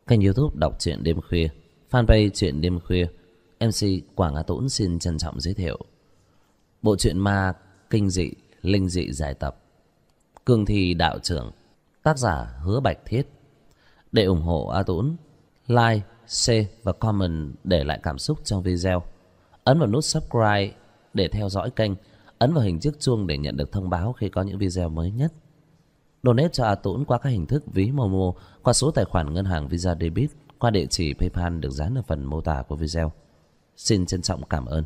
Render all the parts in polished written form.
Kênh YouTube đọc truyện đêm khuya, fanpage truyện đêm khuya. MC Quảng Á Tũng xin trân trọng giới thiệu bộ truyện ma kinh dị, linh dị giải tập Cương Thi Đạo Trưởng, tác giả Hứa Bạch Thiết. Để ủng hộ A Tũng, like, share và comment để lại cảm xúc trong video. Ấn vào nút subscribe để theo dõi kênh. Ấn vào hình chiếc chuông để nhận được thông báo khi có những video mới nhất. Donate cho A Tũng qua các hình thức ví Momo, qua số tài khoản ngân hàng Visa Debit, qua địa chỉ PayPal được dán ở phần mô tả của video. Xin trân trọng cảm ơn.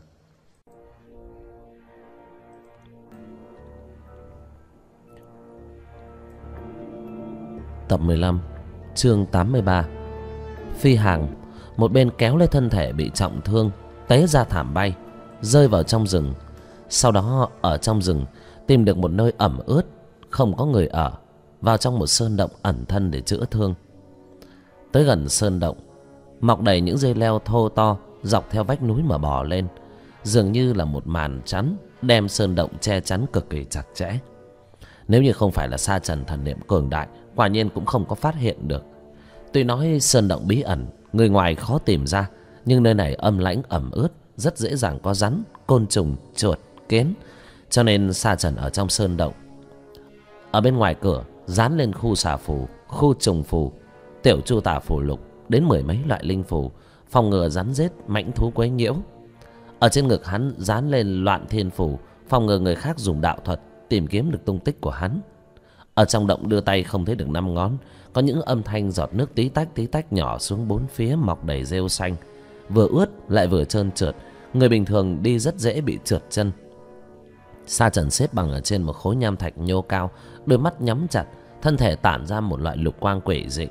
Tập 15, chương 83. Phi hàng. Một bên kéo lấy thân thể bị trọng thương, té ra thảm bay, rơi vào trong rừng. Sau đó ở trong rừng tìm được một nơi ẩm ướt, không có người ở, vào trong một sơn động ẩn thân để chữa thương. Tới gần sơn động, mọc đầy những dây leo thô to dọc theo vách núi mà bò lên, dường như là một màn chắn đem sơn động che chắn cực kỳ chặt chẽ. Nếu như không phải là sa trần thần niệm cường đại, quả nhiên cũng không có phát hiện được. Tuy nói sơn động bí ẩn, người ngoài khó tìm ra, nhưng nơi này âm lãnh ẩm ướt, rất dễ dàng có rắn, côn trùng, chuột, kiến, cho nên sa trần ở trong sơn động. Ở bên ngoài cửa dán lên khu xà phù, khu trùng phù, tiểu chu tả phù lục, đến 10 mấy loại linh phù phòng ngừa rắn rết, mãnh thú quấy nhiễu. Ở trên ngực hắn dán lên loạn thiên phù, phòng ngừa người khác dùng đạo thuật tìm kiếm được tung tích của hắn. Ở trong động đưa tay không thấy được 5 ngón, có những âm thanh giọt nước tí tách nhỏ xuống bốn phía, mọc đầy rêu xanh, vừa ướt lại vừa trơn trượt, người bình thường đi rất dễ bị trượt chân. Sa trần xếp bằng ở trên một khối nham thạch nhô cao, đôi mắt nhắm chặt, thân thể tản ra một loại lục quang quỷ dị.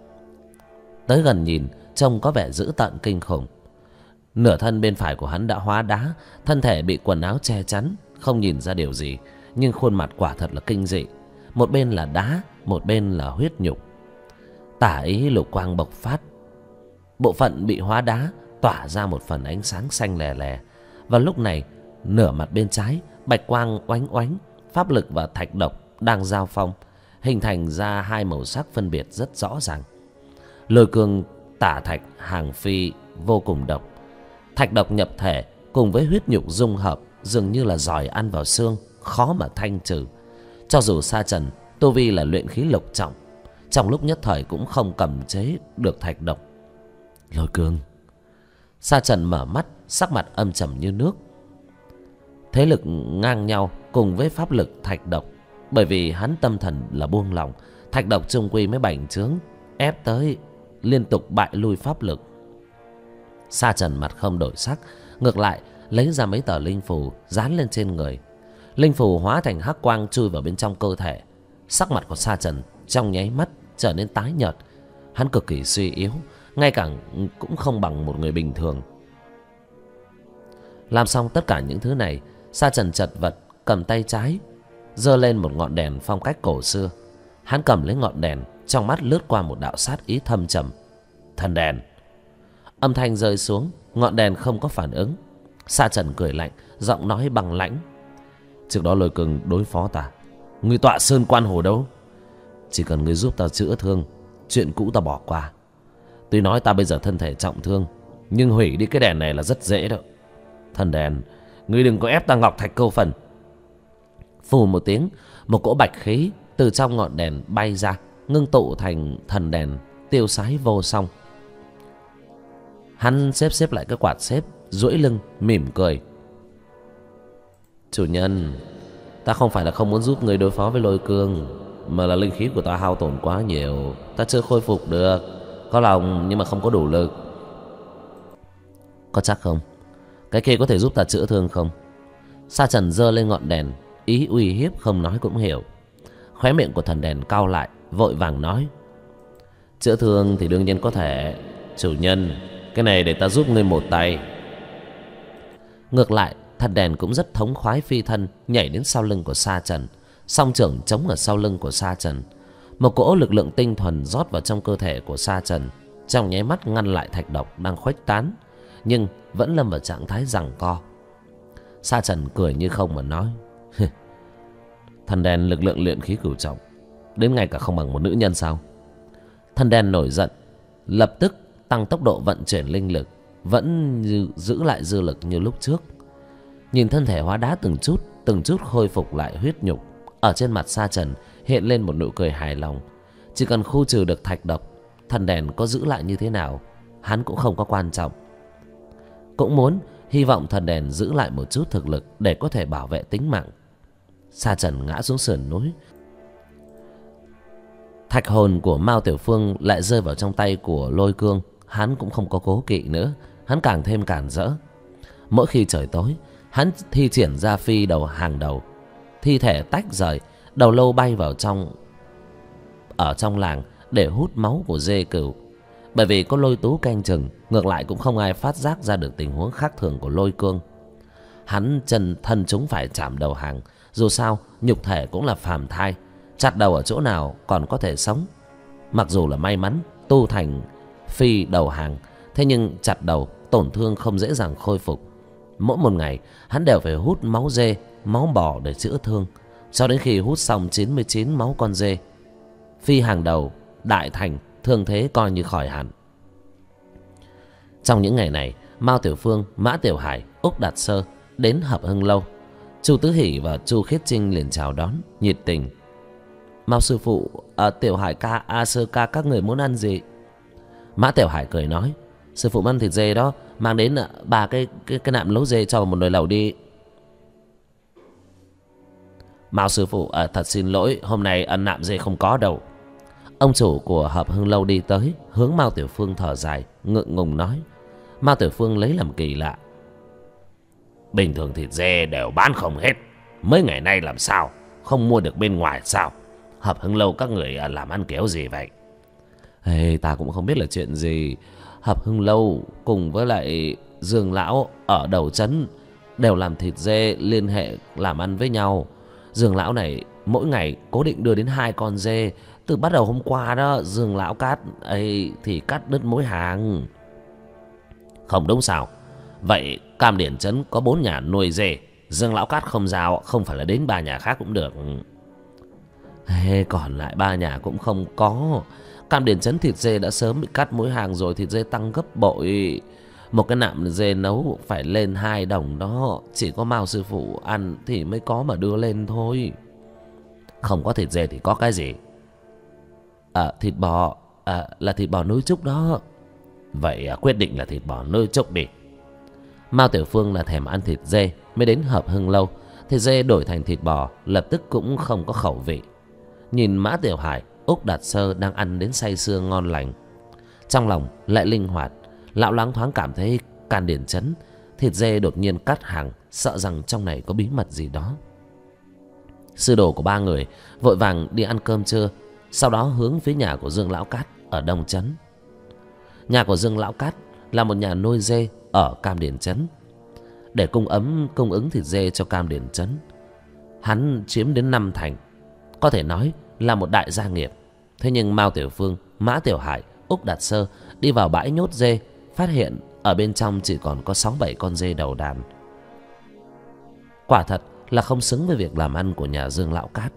Tới gần nhìn trông có vẻ dữ tợn kinh khủng. Nửa thân bên phải của hắn đã hóa đá, thân thể bị quần áo che chắn, không nhìn ra điều gì, nhưng khuôn mặt quả thật là kinh dị. Một bên là đá, một bên là huyết nhục. Tả ý lục quang bộc phát, bộ phận bị hóa đá tỏa ra một phần ánh sáng xanh lè lè. Và lúc này nửa mặt bên trái bạch quang oánh oánh, pháp lực và thạch độc đang giao phong, hình thành ra hai màu sắc phân biệt rất rõ ràng. Lôi cương tả thạch hàng phi vô cùng độc, thạch độc nhập thể cùng với huyết nhục dung hợp, dường như là giỏi ăn vào xương, khó mà thanh trừ. Cho dù sa trần tu vi là luyện khí lục trọng, trong lúc nhất thời cũng không cầm chế được thạch độc. Lôi cương. Sa trần mở mắt, sắc mặt âm trầm như nước. Thế lực ngang nhau cùng với pháp lực thạch độc, bởi vì hắn tâm thần là buông lỏng, thạch độc chung quy mới bành trướng, ép tới liên tục bại lui pháp lực. Sa trần mặt không đổi sắc, ngược lại lấy ra mấy tờ linh phù dán lên trên người. Linh phù hóa thành hắc quang chui vào bên trong cơ thể. Sắc mặt của sa trần trong nháy mắt trở nên tái nhợt, hắn cực kỳ suy yếu, ngay cả cũng không bằng một người bình thường. Làm xong tất cả những thứ này, sa trần chật vật cầm tay trái giơ lên một ngọn đèn phong cách cổ xưa. Hắn cầm lấy ngọn đèn, trong mắt lướt qua một đạo sát ý thâm trầm. Thần đèn. Âm thanh rơi xuống, ngọn đèn không có phản ứng. Sa trần cười lạnh, giọng nói băng lãnh. Trước đó Lôi Cương đối phó ta, ngươi tọa sơn quan hồ đâu? Chỉ cần ngươi giúp ta chữa thương, chuyện cũ ta bỏ qua. Tuy nói ta bây giờ thân thể trọng thương, nhưng hủy đi cái đèn này là rất dễ đó. Thần đèn, ngươi đừng có ép ta ngọc thạch câu phần. Phù một tiếng, một cỗ bạch khí từ trong ngọn đèn bay ra, ngưng tụ thành thần đèn tiêu sái vô song. Hắn xếp lại cái quạt xếp, duỗi lưng mỉm cười. Chủ nhân, ta không phải là không muốn giúp người đối phó với Lôi Cương, mà là linh khí của ta hao tổn quá nhiều, ta chưa khôi phục được. Có lòng nhưng mà không có đủ lực. Có chắc không? Cái kia có thể giúp ta chữa thương không? Sa trần giơ lên ngọn đèn, ý uy hiếp không nói cũng hiểu. Khóe miệng của thần đèn cau lại, vội vàng nói. Chữa thương thì đương nhiên có thể, chủ nhân, cái này để ta giúp ngươi một tay. Ngược lại, thần đèn cũng rất thống khoái phi thân, nhảy đến sau lưng của sa trần, song trưởng chống ở sau lưng của sa trần. Một cỗ lực lượng tinh thuần rót vào trong cơ thể của sa trần, trong nháy mắt ngăn lại thạch độc đang khuếch tán, nhưng vẫn lâm vào trạng thái giằng co. Sa trần cười như không mà nói. Thần đèn lực lượng luyện khí cửu trọng, đến ngay cả không bằng một nữ nhân sao? Thần đèn nổi giận, lập tức tăng tốc độ vận chuyển linh lực, vẫn giữ lại dư lực như lúc trước. Nhìn thân thể hóa đá từng chút khôi phục lại huyết nhục, ở trên mặt Sa Trần hiện lên một nụ cười hài lòng. Chỉ cần khu trừ được thạch độc, thần đèn có giữ lại như thế nào hắn cũng không có quan trọng. Cũng muốn hy vọng thần đèn giữ lại một chút thực lực để có thể bảo vệ tính mạng. Sa Trần ngã xuống sườn núi. Thạch hồn của Mao Tiểu Phương lại rơi vào trong tay của Lôi Cương. Hắn cũng không có cố kỵ nữa, hắn càng thêm càn rỡ. Mỗi khi trời tối, hắn thi triển ra phi đầu hàng đầu, thi thể tách rời, đầu lâu bay vào ở trong làng để hút máu của dê cừu. Bởi vì có Lôi Tú canh chừng, ngược lại cũng không ai phát giác ra được tình huống khác thường của Lôi Cương. Hắn thân chúng phải chạm đầu hàng, dù sao nhục thể cũng là phàm thai, chặt đầu ở chỗ nào còn có thể sống. Mặc dù là may mắn tu thành phi đầu hàng, thế nhưng chặt đầu tổn thương không dễ dàng khôi phục. Mỗi một ngày hắn đều phải hút máu dê, máu bò để chữa thương, cho đến khi hút xong 99 máu con dê, phi hàng đầu đại thành, thương thế coi như khỏi hẳn. Trong những ngày này, Mao Tiểu Phương, Mã Tiểu Hải, Úc Đạt Sơ đến Hợp Hưng Lâu. Chu Tứ Hỷ và Chu Khiết Trinh liền chào đón nhiệt tình. Mao sư phụ, Tiểu Hải ca, Sơ ca, các người muốn ăn gì? Mã Tiểu Hải cười nói, sư phụ ăn thịt dê đó, mang đến 3 cái nạm lấu dê cho một nồi lẩu đi. Mao sư phụ, thật xin lỗi, hôm nay ăn nạm dê không có đâu. Ông chủ của Hợp Hưng Lâu đi tới, hướng Mao Tiểu Phương thở dài, ngượng ngùng nói. Mao Tiểu Phương lấy làm kỳ lạ. Bình thường thịt dê đều bán không hết, mấy ngày nay làm sao không mua được bên ngoài sao? Hợp Hưng Lâu các người làm ăn kéo gì vậy? Ta cũng không biết là chuyện gì. Hợp Hưng Lâu cùng với lại Dương lão ở đầu trấn đều làm thịt dê, liên hệ làm ăn với nhau. Dương lão này mỗi ngày cố định đưa đến 2 con dê. Từ bắt đầu hôm qua đó, Dương lão cắt thì cắt đứt mối hàng. Không đúng sao? Vậy Cam Điển trấn có 4 nhà nuôi dê, Dương lão cắt không giao, không phải là đến 3 nhà khác cũng được? Còn lại 3 nhà cũng không có. Cam Điển trấn thịt dê đã sớm bị cắt mối hàng rồi, thịt dê tăng gấp bội. Một cái nạm dê nấu phải lên 2 đồng đó. Chỉ có Mao sư phụ ăn thì mới có mà đưa lên thôi. Không có thịt dê thì có cái gì? Thịt bò, là thịt bò nuôi trúc đó. Vậy quyết định là thịt bò nuôi trúc đi. Mao Tiểu Phương là thèm ăn thịt dê mới đến Hợp Hưng Lâu. Thịt dê đổi thành thịt bò lập tức cũng không có khẩu vị. Nhìn Mã Tiểu Hải, Úc Đạt Sơ đang ăn đến say sưa ngon lành, trong lòng lại linh hoạt. Lão loáng thoáng cảm thấy Cam Điển trấn thịt dê đột nhiên cắt hàng, sợ rằng trong này có bí mật gì đó. Sư đồ của 3 người vội vàng đi ăn cơm trưa, sau đó hướng phía nhà của Dương lão cát ở Đông trấn. Nhà của Dương lão cát là một nhà nuôi dê ở Cam Điển trấn. Để cung ứng thịt dê cho Cam Điển trấn, hắn chiếm đến 5 thành, có thể nói là một đại gia nghiệp. Thế nhưng Mao Tiểu Phương, Mã Tiểu Hải, Úc Đạt Sơ đi vào bãi nhốt dê, phát hiện ở bên trong chỉ còn có 6-7 con dê đầu đàn. Quả thật là không xứng với việc làm ăn của nhà Dương lão cát.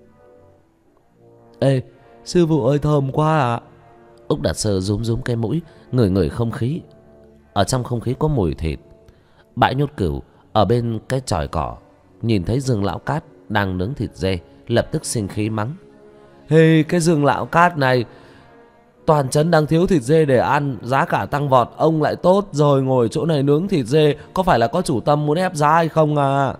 Sư phụ ơi, thơm quá ạ. Úc Đạt Sơ rúm rúm cái mũi, ngửi ngửi không khí. Ở trong không khí có mùi thịt. Bãi nhốt cừu ở bên cái chòi cỏ nhìn thấy Dương lão cát đang nướng thịt dê, lập tức sinh khí mắng. Cái Dương lão cát này, toàn trấn đang thiếu thịt dê để ăn, giá cả tăng vọt, ông lại tốt rồi ngồi chỗ này nướng thịt dê, có phải là có chủ tâm muốn ép giá hay không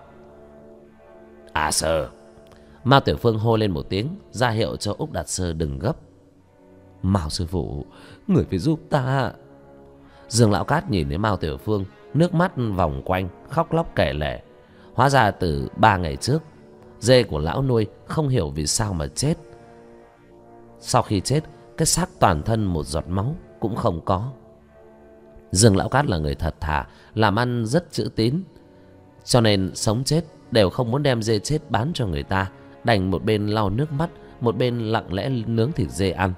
à? Sơ. Mao Tiểu Phương hô lên một tiếng, ra hiệu cho Úc Đạt Sơ đừng gấp. Mao sư phụ, người phải giúp ta. Dương lão cát nhìn thấy Mao Tiểu Phương, nước mắt vòng quanh, khóc lóc kể lể. Hóa ra từ 3 ngày trước, dê của lão nuôi không hiểu vì sao mà chết. Sau khi chết, cái xác toàn thân một giọt máu cũng không có. Dương lão cát là người thật thà, làm ăn rất chữ tín, cho nên sống chết đều không muốn đem dê chết bán cho người ta, đành một bên lau nước mắt, một bên lặng lẽ nướng thịt dê ăn.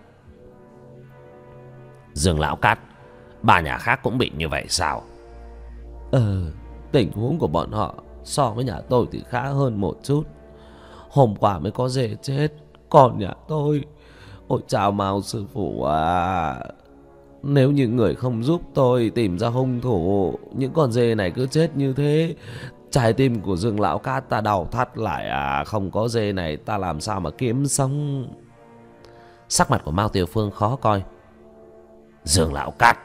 Dương lão cát, 3 nhà khác cũng bị như vậy sao? Tình huống của bọn họ so với nhà tôi thì khá hơn một chút. Hôm qua mới có dê chết, còn nhà tôi, ôi chào Mao sư phụ à. Nếu như người không giúp tôi tìm ra hung thủ, những con dê này cứ chết như thế, trái tim của Dương Lão Cát ta đau thắt lại à. Không có dê này ta làm sao mà kiếm sống. Sắc mặt của Mao Tiểu Phương khó coi. Dương Lão Cát,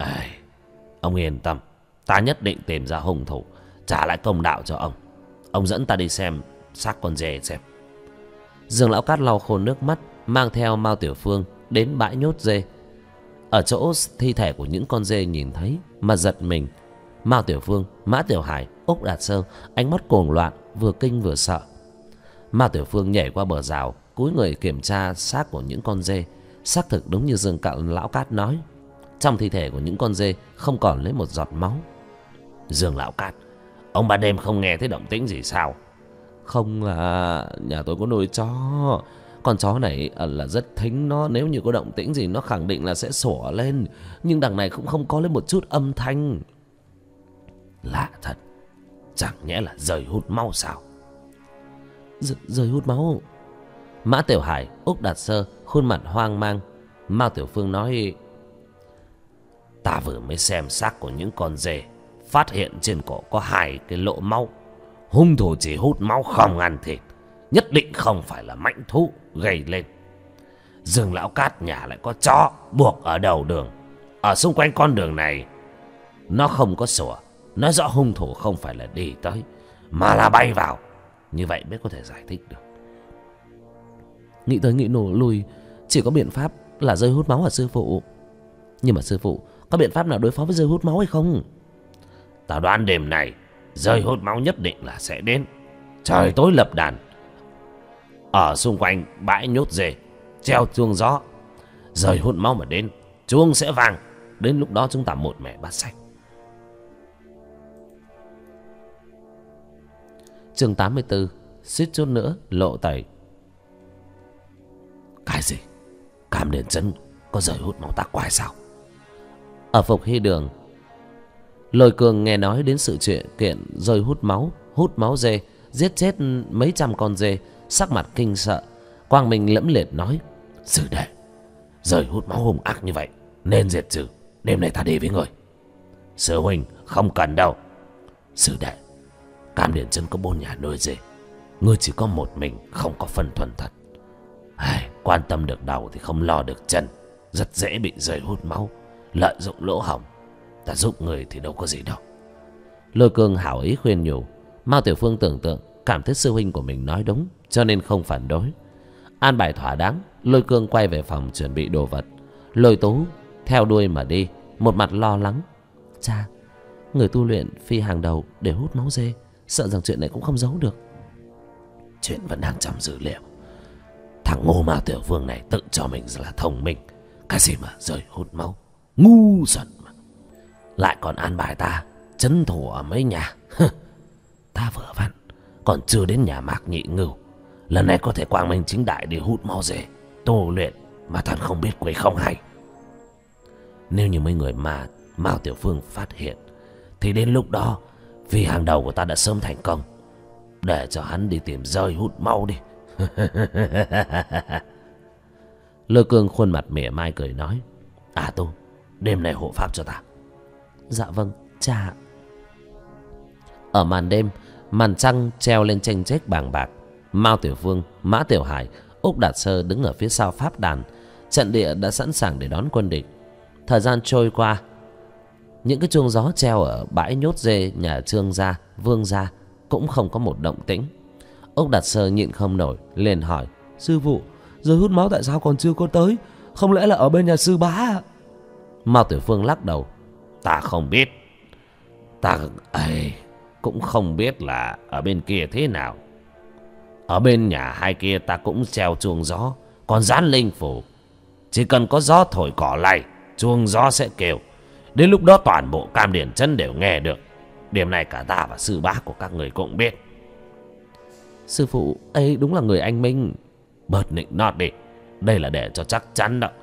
ông yên tâm, ta nhất định tìm ra hung thủ, trả lại công đạo cho ông. Ông dẫn ta đi xem xác con dê xem. Dương Lão Cát lau khô nước mắt, mang theo Mao Tiểu Phương đến bãi nhốt dê. Ở chỗ thi thể của những con dê nhìn thấy mà giật mình. Mao Tiểu Phương, Mã Tiểu Hải, Úc Đạt Sơ ánh mắt cuồng loạn, vừa kinh vừa sợ. Mao Tiểu Phương nhảy qua bờ rào, cúi người kiểm tra xác của những con dê. Xác thực đúng như Dương Lão Cát nói, trong thi thể của những con dê không còn lấy một giọt máu. Dương Lão Cát, ông ban đêm không nghe thấy động tĩnh gì sao? Không, là nhà tôi có nuôi chó. Con chó này là rất thính, nó nếu như có động tĩnh gì nó khẳng định là sẽ sủa lên, nhưng đằng này cũng không có lấy một chút âm thanh. Lạ thật, chẳng nhẽ là rời hút máu sao? Rời hút máu? Mã Tiểu Hải, Úc Đạt Sơ khuôn mặt hoang mang. Mao Tiểu Phương nói, ta vừa mới xem xác của những con dê, phát hiện trên cổ có 2 cái lỗ máu. Hung thủ chỉ hút máu không ăn thịt, nhất định không phải là mãnh thú gây lên. Dương Lão Cát nhà lại có chó buộc ở đầu đường, ở xung quanh con đường này nó không có sủa, nói rõ hung thủ không phải là đi tới mà là bay vào. Như vậy mới có thể giải thích được. Nghĩ tới nghĩ nổ lui, chỉ có biện pháp là rơi hút máu hả sư phụ? Nhưng mà sư phụ, có biện pháp nào đối phó với rơi hút máu hay không? Ta đoán đêm này rơi hút máu nhất định là sẽ đến. Trời tối lập đàn, ở xung quanh bãi nhốt dê treo chuông gió. Rơi hút máu mà đến, chuông sẽ vang. Đến lúc đó chúng ta một mẻ bắt sạch. Chương 84, suýt chút nữa lộ tẩy. Cái gì? Cam Điền Trấn có rơi hút máu tác quái sao? Ở Phục Hy Đường, Lôi Cương nghe nói đến sự chuyện kiện rơi hút máu dê, giết chết mấy trăm con dê, sắc mặt kinh sợ, quang minh lẫm liệt nói, sư đệ, rơi hút máu hung ác như vậy nên diệt trừ. Đêm nay ta đi với người. Sư huynh không cần đâu. Sư đệ, Cam Điền Trấn có 4 nhà nuôi dê, ngươi chỉ có một mình, không có phân thuần thật. Quan tâm được đầu thì không lo được chân, rất dễ bị rơi hút máu, lợi dụng lỗ hổng. Ta giúp người thì đâu có gì đâu. Lôi Cương hảo ý khuyên nhủ. Mao Tiểu Phương tưởng tượng cảm thấy sư huynh của mình nói đúng, cho nên không phản đối. An bài thỏa đáng, Lôi Cương quay về phòng chuẩn bị đồ vật. Lôi Tú theo đuôi mà đi, một mặt lo lắng. Cha, người tu luyện phi hàng đầu để hút máu dê, sợ rằng chuyện này cũng không giấu được. Chuyện vẫn đang trong dữ liệu. Thằng ngô Mao Tiểu Phương này tự cho mình là thông minh. Cái gì mà rơi hút máu, ngu xuẩn mà. Lại còn an bài ta trấn thủ ở mấy nhà. Ta vừa vặn còn chưa đến nhà Mạc Nhị Ngưu, lần này có thể quang minh chính đại đi hút máu dê tu luyện mà thật không biết quỷ không hay. Nếu như mấy người mà Mao Tiểu Phương phát hiện thì đến lúc đó vì hàng đầu của ta đã sớm thành công. Để cho hắn đi tìm rơi hút máu đi. Lôi Cương khuôn mặt mỉa mai cười nói, À Tu, đêm nay hộ pháp cho ta. Dạ vâng, cha. Ở màn đêm, màn trăng treo lên chênh chếch bàng bạc. Mao Tiểu Phương, Mã Tiểu Hải, Úc Đạt Sơ đứng ở phía sau pháp đàn. Trận địa đã sẵn sàng để đón quân địch. Thời gian trôi qua, những cái chuông gió treo ở bãi nhốt dê nhà Trương gia, Vương gia cũng không có một động tĩnh. Úc Đạt Sơ nhịn không nổi, liền hỏi, sư phụ, rơi hút máu tại sao còn chưa có tới? Không lẽ là ở bên nhà sư bá? Mao Tiểu Phương lắc đầu, ta không biết. Ta cũng không biết là ở bên kia thế nào. Ở bên nhà hai kia ta cũng treo chuông gió, còn dán linh phủ. Chỉ cần có gió thổi cỏ lay, chuông gió sẽ kêu. Đến lúc đó toàn bộ Cam Điền Trấn đều nghe được. Điểm này cả ta và sư bá của các người cũng biết. Sư phụ ấy đúng là người anh minh. Bớt nịnh nót đi, đây là để cho chắc chắn đó.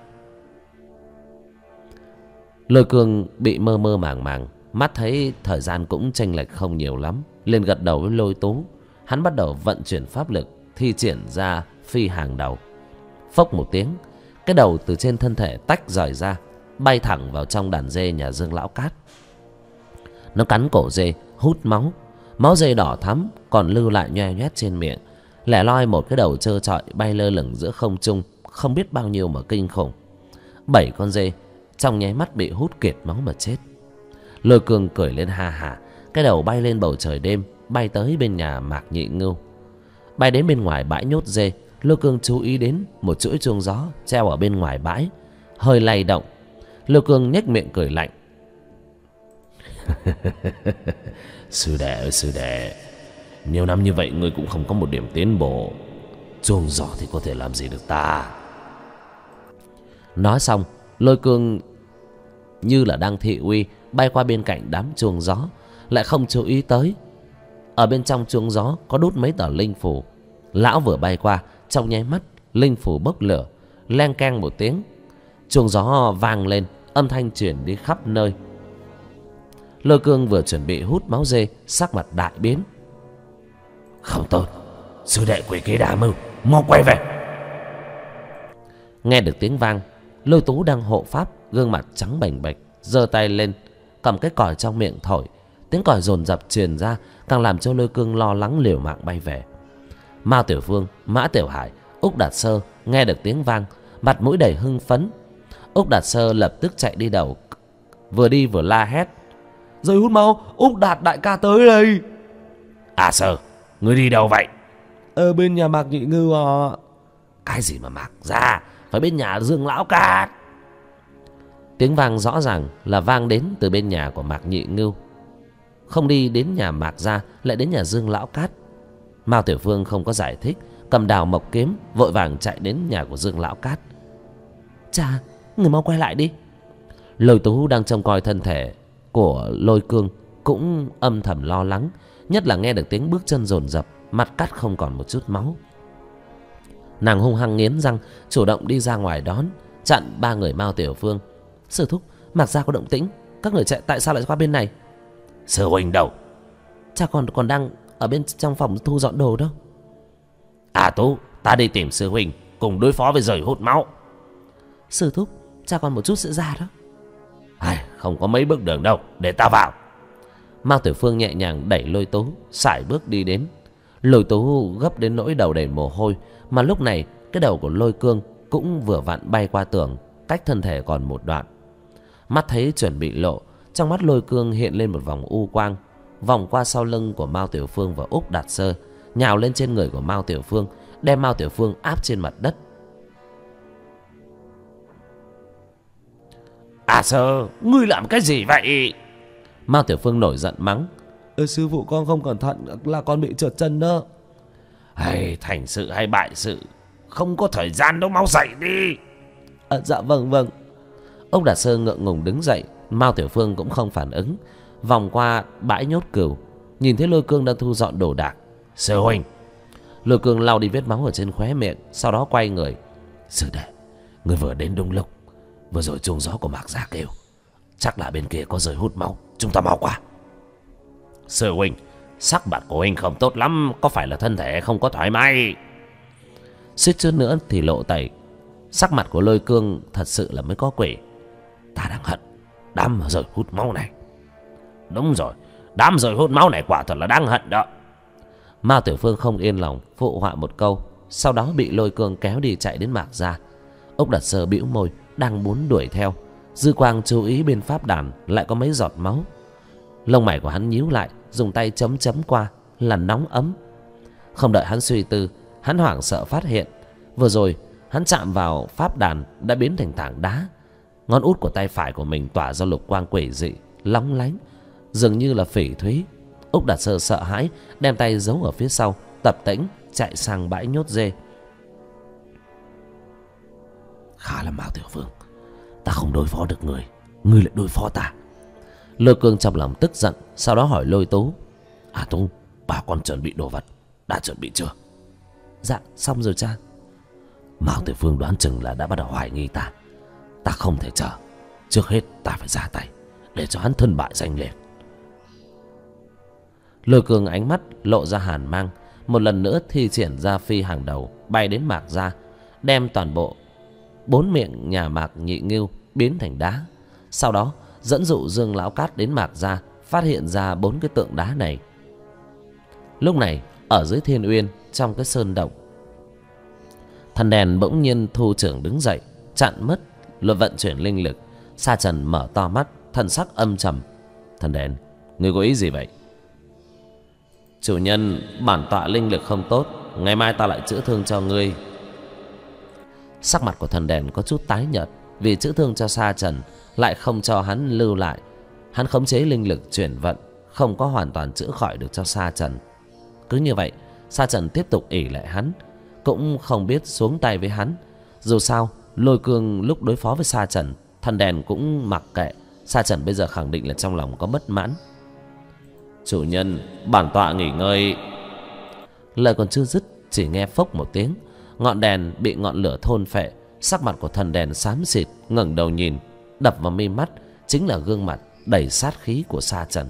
Lôi Cương bị mơ mơ màng màng, mắt thấy thời gian cũng chênh lệch không nhiều lắm, liền gật đầu với Lôi Tú. Hắn bắt đầu vận chuyển pháp lực, thi triển ra phi hàng đầu. Phốc một tiếng, cái đầu từ trên thân thể tách rời ra, bay thẳng vào trong đàn dê nhà Dương Lão Cát. Nó cắn cổ dê, hút máu. Máu dê đỏ thắm còn lưu lại nhoe nhoét trên miệng. Lẻ loi một cái đầu trơ trọi bay lơ lửng giữa không trung, không biết bao nhiêu mà kinh khủng. 7 con dê trong nháy mắt bị hút kiệt máu mà chết. Lôi Cương cười lên ha hả, cái đầu bay lên bầu trời đêm, bay tới bên nhà Mạc Nhị Ngưu. Bay đến bên ngoài bãi nhốt dê, Lôi Cương chú ý đến một chuỗi chuông gió treo ở bên ngoài bãi, hơi lay động. Lôi Cương nhếch miệng cười lạnh. Sư đệ ơi sư đệ, nhiều năm như vậy ngươi cũng không có một điểm tiến bộ. Chuông gió thì có thể làm gì được ta? Nói xong, Lôi Cương như là đang thị uy bay qua bên cạnh đám chuông gió, lại không chú ý tới ở bên trong chuông gió có đút mấy tờ linh phù. Lão vừa bay qua, trong nháy mắt linh phù bốc lửa, leng keng một tiếng, chuông gió vang lên, âm thanh truyền đi khắp nơi. Lôi Cương vừa chuẩn bị hút máu dê, sắc mặt đại biến. Không tốt, sư đệ quỷ kế đa mưu, mau quay về. Nghe được tiếng vang, Lôi Tú đang hộ pháp, gương mặt trắng bềnh bệch, giơ tay lên cầm cái còi trong miệng thổi. Tiếng còi dồn dập truyền ra, càng làm cho Lôi Cương lo lắng liều mạng bay về. Mao Tiểu Phương, Mã Tiểu Hải, Úc Đạt Sơ nghe được tiếng vang, mặt mũi đầy hưng phấn. Úc Đạt Sơ lập tức chạy đi đầu, vừa đi vừa la hét. Rồi hút mau, Úc Đạt đại ca tới đây. À Sơ, ngươi đi đâu vậy? Ở bên nhà Mạc Nhị Ngưu à. Cái gì mà Mạc ra, phải bên nhà Dương Lão Cát. Tiếng vang rõ ràng là vang đến từ bên nhà của Mạc Nhị Ngưu, không đi đến nhà Mạc gia, lại đến nhà Dương Lão Cát. Mao Tiểu Phương không có giải thích, cầm đào mộc kiếm vội vàng chạy đến nhà của Dương Lão Cát. Cha, người mau quay lại đi. Lôi Tú đang trông coi thân thể của Lôi Cương cũng âm thầm lo lắng, nhất là nghe được tiếng bước chân dồn dập, mặt cắt không còn một chút máu. Nàng hung hăng nghiến răng, chủ động đi ra ngoài đón, chặn 3 người Mao Tiểu Phương. Sư thúc, Mạc gia có động tĩnh, các người chạy tại sao lại qua bên này? Sư huynh đâu? Cha còn đang ở bên trong phòng thu dọn đồ đâu. À Tú, ta đi tìm sư huynh cùng đối phó với giời hút máu. Sư thúc, cha còn một chút sẽ ra đó. Không có mấy bước đường đâu, để ta vào. Mao Tiểu Phương nhẹ nhàng đẩy Lôi Tú, sải bước đi đến. Lôi Tú gấp đến nỗi đầu đầy mồ hôi, mà lúc này cái đầu của Lôi Cương cũng vừa vặn bay qua tường, cách thân thể còn một đoạn. Mắt thấy chuẩn bị lộ, trong mắt Lôi Cương hiện lên một vòng u quang, vòng qua sau lưng của Mao Tiểu Phương và Úc Đạt Sơ, nhào lên trên người của Mao Tiểu Phương, đem Mao Tiểu Phương áp trên mặt đất. À Sơ, ngươi làm cái gì vậy? Mao Tiểu Phương nổi giận mắng. Sư phụ con không cẩn thận là con bị trượt chân đó. Thành sự hay bại sự, không có thời gian đâu, mau dậy đi. Dạ vâng. Úc Đạt Sơ ngượng ngùng đứng dậy. Mao Tiểu Phương cũng không phản ứng, vòng qua bãi nhốt cừu, nhìn thấy Lôi Cương đang thu dọn đồ đạc. Sư huynh. Lôi Cương lau đi vết máu ở trên khóe miệng, sau đó quay người. Sư đệ, người vừa đến đúng lúc. Vừa rồi chuông gió của Mạc gia kêu, chắc là bên kia có giời hút máu, chúng ta mau qua. Sư huynh, sắc mặt của huynh không tốt lắm, có phải là thân thể không có thoải mái? Suýt chút nữa thì lộ tẩy. Sắc mặt của Lôi Cương thật sự là mới có quỷ. Ta đang hận đám giời hút máu này. Đúng rồi, đám giời hút máu này quả thật là đáng hận đó. Mao Tiểu Phương không yên lòng, phụ họa một câu, sau đó bị Lôi Cương kéo đi chạy đến Mạc gia. Úc Đạt Sơ bĩu môi, đang muốn đuổi theo. Dư quang chú ý bên pháp đàn lại có mấy giọt máu. Lông mày của hắn nhíu lại, dùng tay chấm qua là nóng ấm. Không đợi hắn suy tư, hắn hoảng sợ phát hiện vừa rồi hắn chạm vào pháp đàn đã biến thành tảng đá. Ngón út của tay phải của mình tỏa ra lục quang quỷ dị, lóng lánh, dường như là phỉ thúy. Úc Đạt Sơ sợ hãi, đem tay giấu ở phía sau, tập tễnh chạy sang bãi nhốt dê. Khá là Mao Tiểu Phương, ta không đối phó được người, ngươi lại đối phó ta. Lôi Cương trong lòng tức giận, sau đó hỏi Lôi Tú. À Tú, bà con chuẩn bị đồ vật đã chuẩn bị chưa? Dạ xong rồi cha. Mao Tiểu Phương đoán chừng là đã bắt đầu hoài nghi ta. Ta không thể chờ, trước hết ta phải ra tay để cho hắn thân bại danh liệt. Lôi Cương ánh mắt lộ ra hàn mang, một lần nữa thi triển ra phi hàng đầu, bay đến Mạc gia, đem toàn bộ 4 miệng nhà Mạc Nhị Ngưu biến thành đá. Sau đó dẫn dụ Dương Lão Cát đến Mạc Gia, phát hiện ra 4 cái tượng đá này. Lúc này ở dưới Thiên Uyên, trong cái sơn động, thần đèn bỗng nhiên thu trưởng đứng dậy, chặn mất luật vận chuyển linh lực. Sa Trần mở to mắt, thần sắc âm trầm. Thần đèn, ngươi có ý gì vậy? Chủ nhân, bản tọa linh lực không tốt, ngày mai ta lại chữa thương cho ngươi. Sắc mặt của thần đèn có chút tái nhợt, vì chữa thương cho Sa Trần lại không cho hắn lưu lại. Hắn khống chế linh lực chuyển vận, không có hoàn toàn chữa khỏi được cho Sa Trần. Cứ như vậy, Sa Trần tiếp tục ỷ lại hắn, cũng không biết xuống tay với hắn. Dù sao, Lôi Cương lúc đối phó với Sa Trần, thần đèn cũng mặc kệ. Sa Trần bây giờ khẳng định là trong lòng có bất mãn. Chủ nhân, bản tọa nghỉ ngơi. Lời còn chưa dứt, chỉ nghe phốc một tiếng, ngọn đèn bị ngọn lửa thôn phệ. Sắc mặt của thần đèn xám xịt, ngẩng đầu nhìn, đập vào mi mắt chính là gương mặt đầy sát khí của Sa Trần.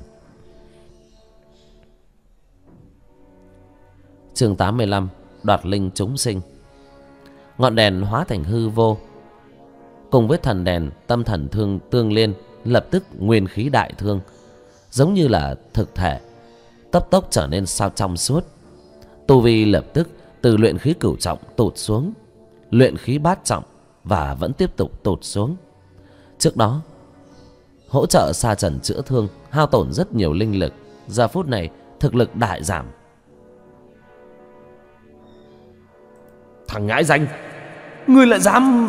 Chương 85: Đoạt linh chúng sinh. Ngọn đèn hóa thành hư vô, cùng với thần đèn tâm thần thương tương liên, lập tức nguyên khí đại thương, giống như là thực thể, cấp tốc trở nên sao trong suốt. Tu vi lập tức từ luyện khí cửu trọng tụt xuống luyện khí bát trọng, và vẫn tiếp tục tụt xuống. Trước đó hỗ trợ Sa Trần chữa thương, hao tổn rất nhiều linh lực, giờ phút này thực lực đại giảm. Thằng nhãi danh, ngươi lại dám!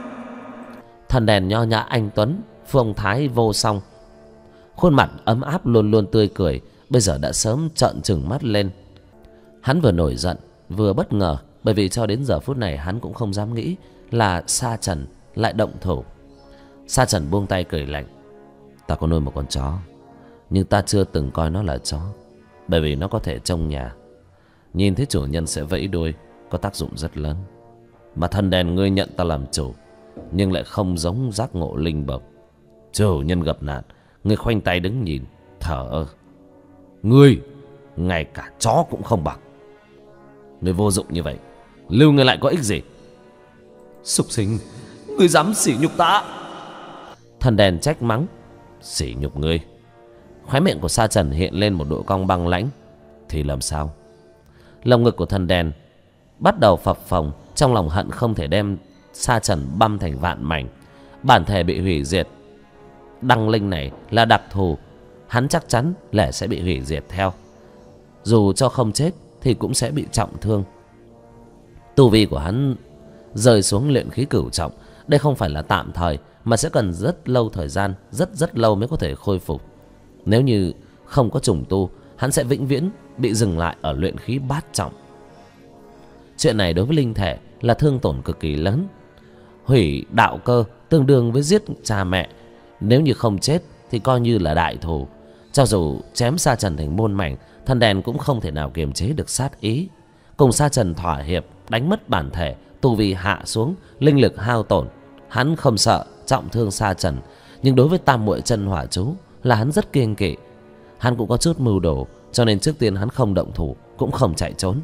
Thần đèn nho nhã anh tuấn, phong thái vô song, khuôn mặt ấm áp luôn luôn tươi cười, bây giờ đã sớm trợn trừng mắt lên. Hắn vừa nổi giận vừa bất ngờ, bởi vì cho đến giờ phút này hắn cũng không dám nghĩ là Sa Trần lại động thủ. Sa Trần buông tay cười lạnh. Ta có nuôi một con chó, nhưng ta chưa từng coi nó là chó, bởi vì nó có thể trông nhà, nhìn thấy chủ nhân sẽ vẫy đuôi, có tác dụng rất lớn. Mà thần đèn ngươi nhận ta làm chủ, nhưng lại không giống giác ngộ linh bộc. Chủ nhân gặp nạn, ngươi khoanh tay đứng nhìn, thở ơ. Ngươi ngay cả chó cũng không bằng. Ngươi vô dụng như vậy, lưu ngươi lại có ích gì? Súc sinh, ngươi dám sỉ nhục ta! Thần đèn trách mắng. Sỉ nhục ngươi? Khóe miệng của Sa Trần hiện lên một độ cong băng lãnh. Thì làm sao? Lồng ngực của thần đèn bắt đầu phập phồng, trong lòng hận không thể đem Sa Trần băm thành vạn mảnh. Bản thể bị hủy diệt, đăng linh này là đặc thù, hắn chắc chắn là sẽ bị hủy diệt theo. Dù cho không chết thì cũng sẽ bị trọng thương. Tu vi của hắn rơi xuống luyện khí cửu trọng, đây không phải là tạm thời, mà sẽ cần rất lâu thời gian, rất lâu mới có thể khôi phục. Nếu như không có trùng tu, hắn sẽ vĩnh viễn bị dừng lại ở luyện khí bát trọng. Chuyện này đối với linh thể là thương tổn cực kỳ lớn. Hủy đạo cơ tương đương với giết cha mẹ. Nếu như không chết thì coi như là đại thù. Cho dù chém Sa Trần thành muôn mảnh, thần đèn cũng không thể nào kiềm chế được sát ý. Cùng Sa Trần thỏa hiệp, đánh mất bản thể, tu vi hạ xuống, linh lực hao tổn. Hắn không sợ trọng thương Sa Trần, nhưng đối với tam muội chân hỏa chú là hắn rất kiêng kỵ. Hắn cũng có chút mưu đồ, cho nên trước tiên hắn không động thủ, cũng không chạy trốn.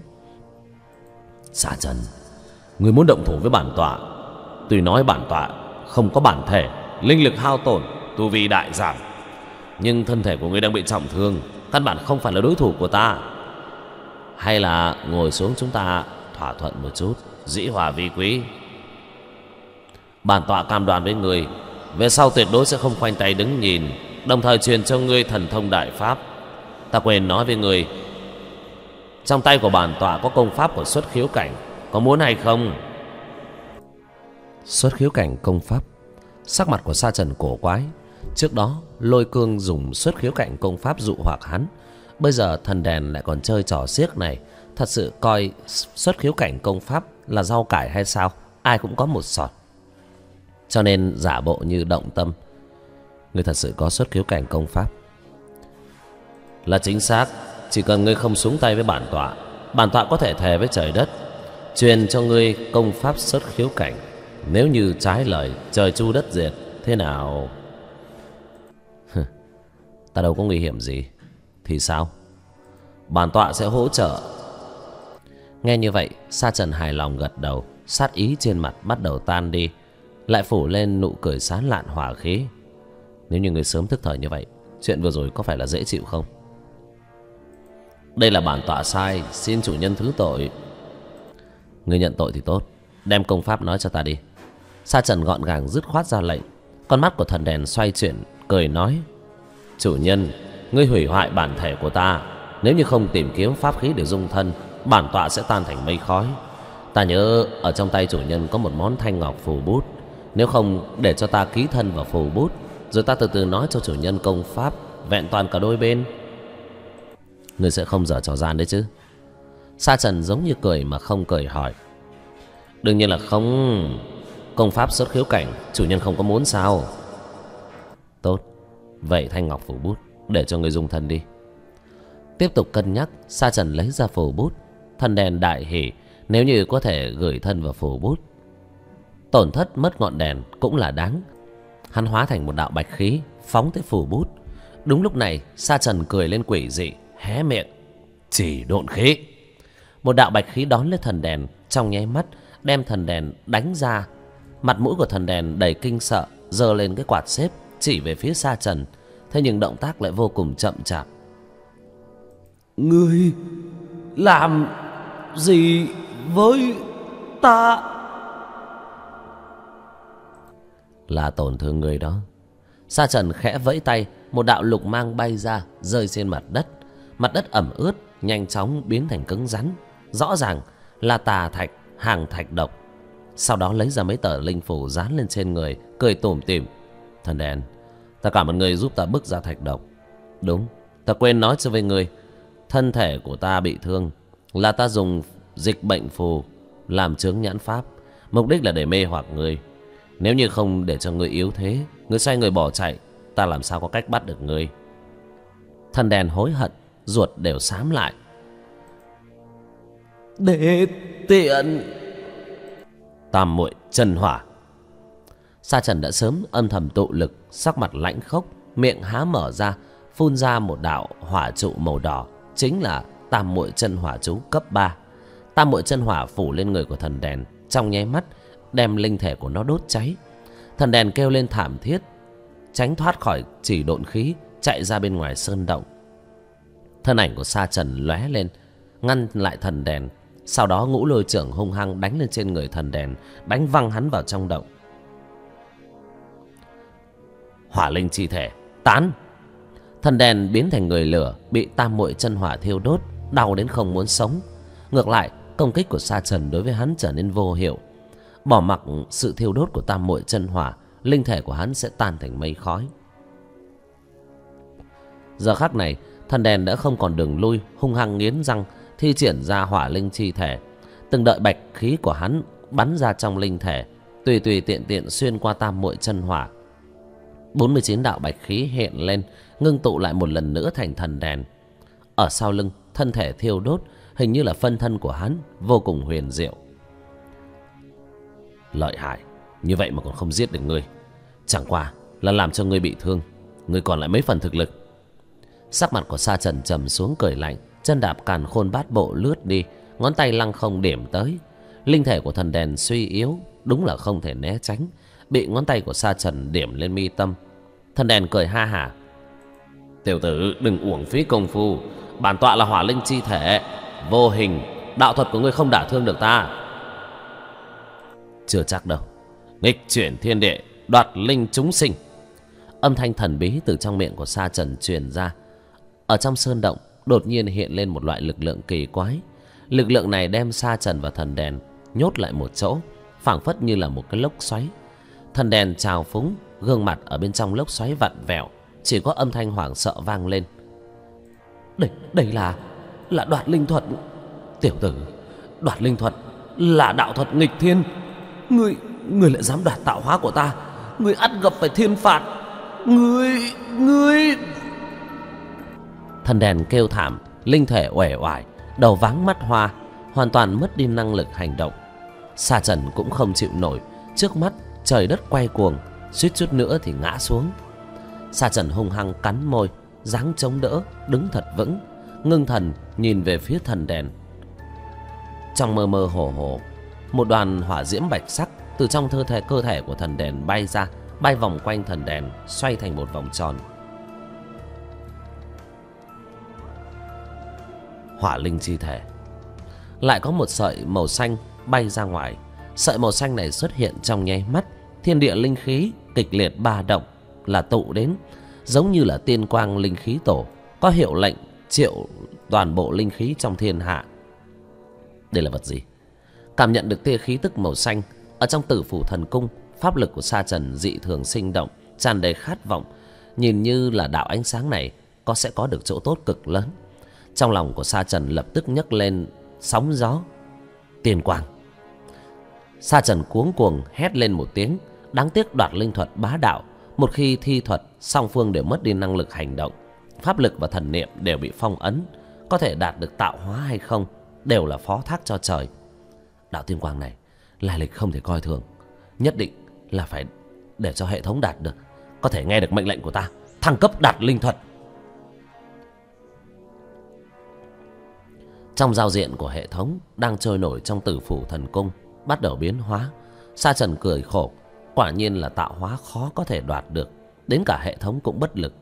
Sa Trần, người muốn động thủ với bản tọa. Tuy nói bản tọa không có bản thể, linh lực hao tổn, tu vi đại giảm, nhưng thân thể của ngươi đang bị trọng thương, căn bản không phải là đối thủ của ta. Hay là ngồi xuống chúng ta thỏa thuận một chút, dĩ hòa vi quý. Bản tọa cam đoan với ngươi, về sau tuyệt đối sẽ không khoanh tay đứng nhìn, đồng thời truyền cho ngươi thần thông đại pháp. Ta quên nói với ngươi, trong tay của bản tọa có công pháp của xuất khiếu cảnh, có muốn hay không? Xuất khiếu cảnh công pháp? Sắc mặt của Sa Trần cổ quái. Trước đó Lôi Cương dùng xuất khiếu cảnh công pháp dụ hoặc hắn, bây giờ thần đèn lại còn chơi trò xiếc này. Thật sự coi xuất khiếu cảnh công pháp là rau cải hay sao? Ai cũng có một sọt. Cho nên giả bộ như động tâm. Ngươi thật sự có xuất khiếu cảnh công pháp? Là chính xác. Chỉ cần ngươi không xuống tay với bản tọa có thể thề với trời đất, truyền cho ngươi công pháp xuất khiếu cảnh. Nếu như trái lời, trời chu đất diệt, thế nào? Ta đâu có nguy hiểm gì. Thì sao? Bản tọa sẽ hỗ trợ. Nghe như vậy, Sa Trần hài lòng gật đầu, sát ý trên mặt bắt đầu tan đi. lại phủ lên nụ cười sán lạn hỏa khí. Nếu như người sớm thức thời như vậy, chuyện vừa rồi có phải là dễ chịu không? Đây là bản tọa sai, xin chủ nhân thứ tội. Người nhận tội thì tốt, đem công pháp nói cho ta đi. Sa Trần gọn gàng dứt khoát ra lệnh. Con mắt của thần đèn xoay chuyển, cười nói: chủ nhân, ngươi hủy hoại bản thể của ta. Nếu như không tìm kiếm pháp khí để dung thân, bản tọa sẽ tan thành mây khói. Ta nhớ ở trong tay chủ nhân có một món thanh ngọc phù bút. Nếu không để cho ta ký thân vào phù bút, rồi ta từ từ nói cho chủ nhân công pháp vẹn toàn cả đôi bên, ngươi sẽ không dở trò gian đấy chứ? Sa Trần giống như cười mà không cười hỏi: đương nhiên là không. Công pháp xuất khiếu cảnh chủ nhân không có muốn sao? Tốt, vậy thanh ngọc phù bút để cho người dung thân đi. Tiếp tục cân nhắc, Sa Trần lấy ra phù bút. Thần đèn đại hỉ, nếu như có thể gửi thân vào phù bút, tổn thất mất ngọn đèn cũng là đáng. Hắn hóa thành một đạo bạch khí phóng tới phù bút. Đúng lúc này Sa Trần cười lên quỷ dị, hé miệng: chỉ độn khí. Một đạo bạch khí đón lấy thần đèn, trong nháy mắt đem thần đèn đánh ra. Mặt mũi của thần đèn đầy kinh sợ, giơ lên cái quạt xếp chỉ về phía Sa Trần. Thế nhưng động tác lại vô cùng chậm chạp. Ngươi làm gì với ta? Là tổn thương người đó. Sa Trần khẽ vẫy tay, một đạo lục mang bay ra, rơi trên mặt đất. Mặt đất ẩm ướt, nhanh chóng biến thành cứng rắn. Rõ ràng là tà thạch, hàng thạch độc. Sau đó lấy ra mấy tờ linh phù dán lên trên người, cười tủm tỉm: thần đèn, ta cảm ơn người giúp ta bức ra thạch độc. Đúng, ta quên nói cho với người, thân thể của ta bị thương là ta dùng dịch bệnh phù làm chướng nhãn pháp, mục đích là để mê hoặc người. Nếu như không để cho người yếu thế, người xoay người bỏ chạy, ta làm sao có cách bắt được người? Thần đèn hối hận, ruột đều xám lại. Để tiện. Tam muội chân hỏa. Sa Trần đã sớm âm thầm tụ lực, sắc mặt lãnh khốc, miệng há mở ra, phun ra một đạo hỏa trụ màu đỏ, chính là tam muội chân hỏa chú cấp 3. Tam muội chân hỏa phủ lên người của thần đèn, trong nháy mắt đem linh thể của nó đốt cháy. Thần đèn kêu lên thảm thiết, tránh thoát khỏi chỉ độn khí, chạy ra bên ngoài sơn động. Thân ảnh của Sa Trần lóe lên, ngăn lại thần đèn. Sau đó ngũ lôi trưởng hung hăng đánh lên trên người thần đèn, đánh văng hắn vào trong động. Hỏa linh chi thể tán. Thần đèn biến thành người lửa, bị tam muội chân hỏa thiêu đốt, đau đến không muốn sống. Ngược lại, công kích của Sa Trần đối với hắn trở nên vô hiệu. Bỏ mặc sự thiêu đốt của tam muội chân hỏa, linh thể của hắn sẽ tan thành mây khói. Giờ khắc này, thần đèn đã không còn đường lui, hung hăng nghiến răng thi triển ra hỏa linh chi thể. Từng đợi bạch khí của hắn bắn ra trong linh thể, tùy tùy tiện tiện xuyên qua tam muội chân hỏa. 49 đạo bạch khí hiện lên, ngưng tụ lại một lần nữa thành thần đèn. Ở sau lưng, thân thể thiêu đốt, hình như là phân thân của hắn, vô cùng huyền diệu. Lợi hại, như vậy mà còn không giết được ngươi. Chẳng qua là làm cho ngươi bị thương, ngươi còn lại mấy phần thực lực. Sắc mặt của Sa Trần trầm xuống cười lạnh, chân đạp càn khôn bát bộ lướt đi, ngón tay lăng không điểm tới. Linh thể của thần đèn suy yếu, đúng là không thể né tránh, bị ngón tay của Sa Trần điểm lên mi tâm. Thần đèn cười ha hả: tiểu tử đừng uổng phí công phu, bản tọa là hỏa linh chi thể, vô hình, đạo thuật của ngươi không đả thương được ta. Chưa chắc đâu, nghịch chuyển thiên địa, đoạt linh chúng sinh. Âm thanh thần bí từ trong miệng của Sa Trần truyền ra. Ở trong sơn động đột nhiên hiện lên một loại lực lượng kỳ quái. Lực lượng này đem Sa Trần và thần đèn nhốt lại một chỗ, phảng phất như là một cái lốc xoáy. Thần đèn trào phúng, gương mặt ở bên trong lốc xoáy vặn vẹo, chỉ có âm thanh hoảng sợ vang lên: Đây là đoạt linh thuật. Tiểu tử, đoạt linh thuật là đạo thuật nghịch thiên. Ngươi lại dám đoạt tạo hóa của ta, ngươi ắt gặp phải thiên phạt. Ngươi. Thần đèn kêu thảm, linh thể uể oải, đầu váng mắt hoa, hoàn toàn mất đi năng lực hành động. Sa Trần cũng không chịu nổi, trước mắt trời đất quay cuồng, suýt chút nữa thì ngã xuống. Sa Trần hung hăng cắn môi, dáng chống đỡ, đứng thật vững, ngưng thần nhìn về phía thần đèn. Trong mơ mơ hồ hồ, một đoàn hỏa diễm bạch sắc từ trong cơ thể của thần đèn bay ra, bay vòng quanh thần đèn, xoay thành một vòng tròn. Hỏa linh chi thể. Lại có một sợi màu xanh bay ra ngoài. Sợi màu xanh này xuất hiện trong nháy mắt, thiên địa linh khí kịch liệt ba động là tụ đến, giống như là tiên quang linh khí tổ, có hiệu lệnh triệu toàn bộ linh khí trong thiên hạ. Đây là vật gì? Cảm nhận được tia khí tức màu xanh ở trong Tử Phủ Thần Cung, pháp lực của Sa Trần dị thường sinh động, tràn đầy khát vọng. Nhìn như là đạo ánh sáng này sẽ có được chỗ tốt cực lớn. Trong lòng của Sa Trần lập tức nhấc lên sóng gió tiên quang. Sa Trần cuống cuồng hét lên một tiếng. Đáng tiếc đoạt linh thuật bá đạo, một khi thi thuật, song phương đều mất đi năng lực hành động, pháp lực và thần niệm đều bị phong ấn, có thể đạt được tạo hóa hay không đều là phó thác cho trời. Đạo tiên quang này lai lịch không thể coi thường, nhất định là phải để cho hệ thống đạt được, có thể nghe được mệnh lệnh của ta, thăng cấp đạt linh thuật. Trong giao diện của hệ thống đang trôi nổi trong Tử Phủ Thần Cung bắt đầu biến hóa. Sa Trần cười khổ, quả nhiên là tạo hóa khó có thể đoạt được, đến cả hệ thống cũng bất lực.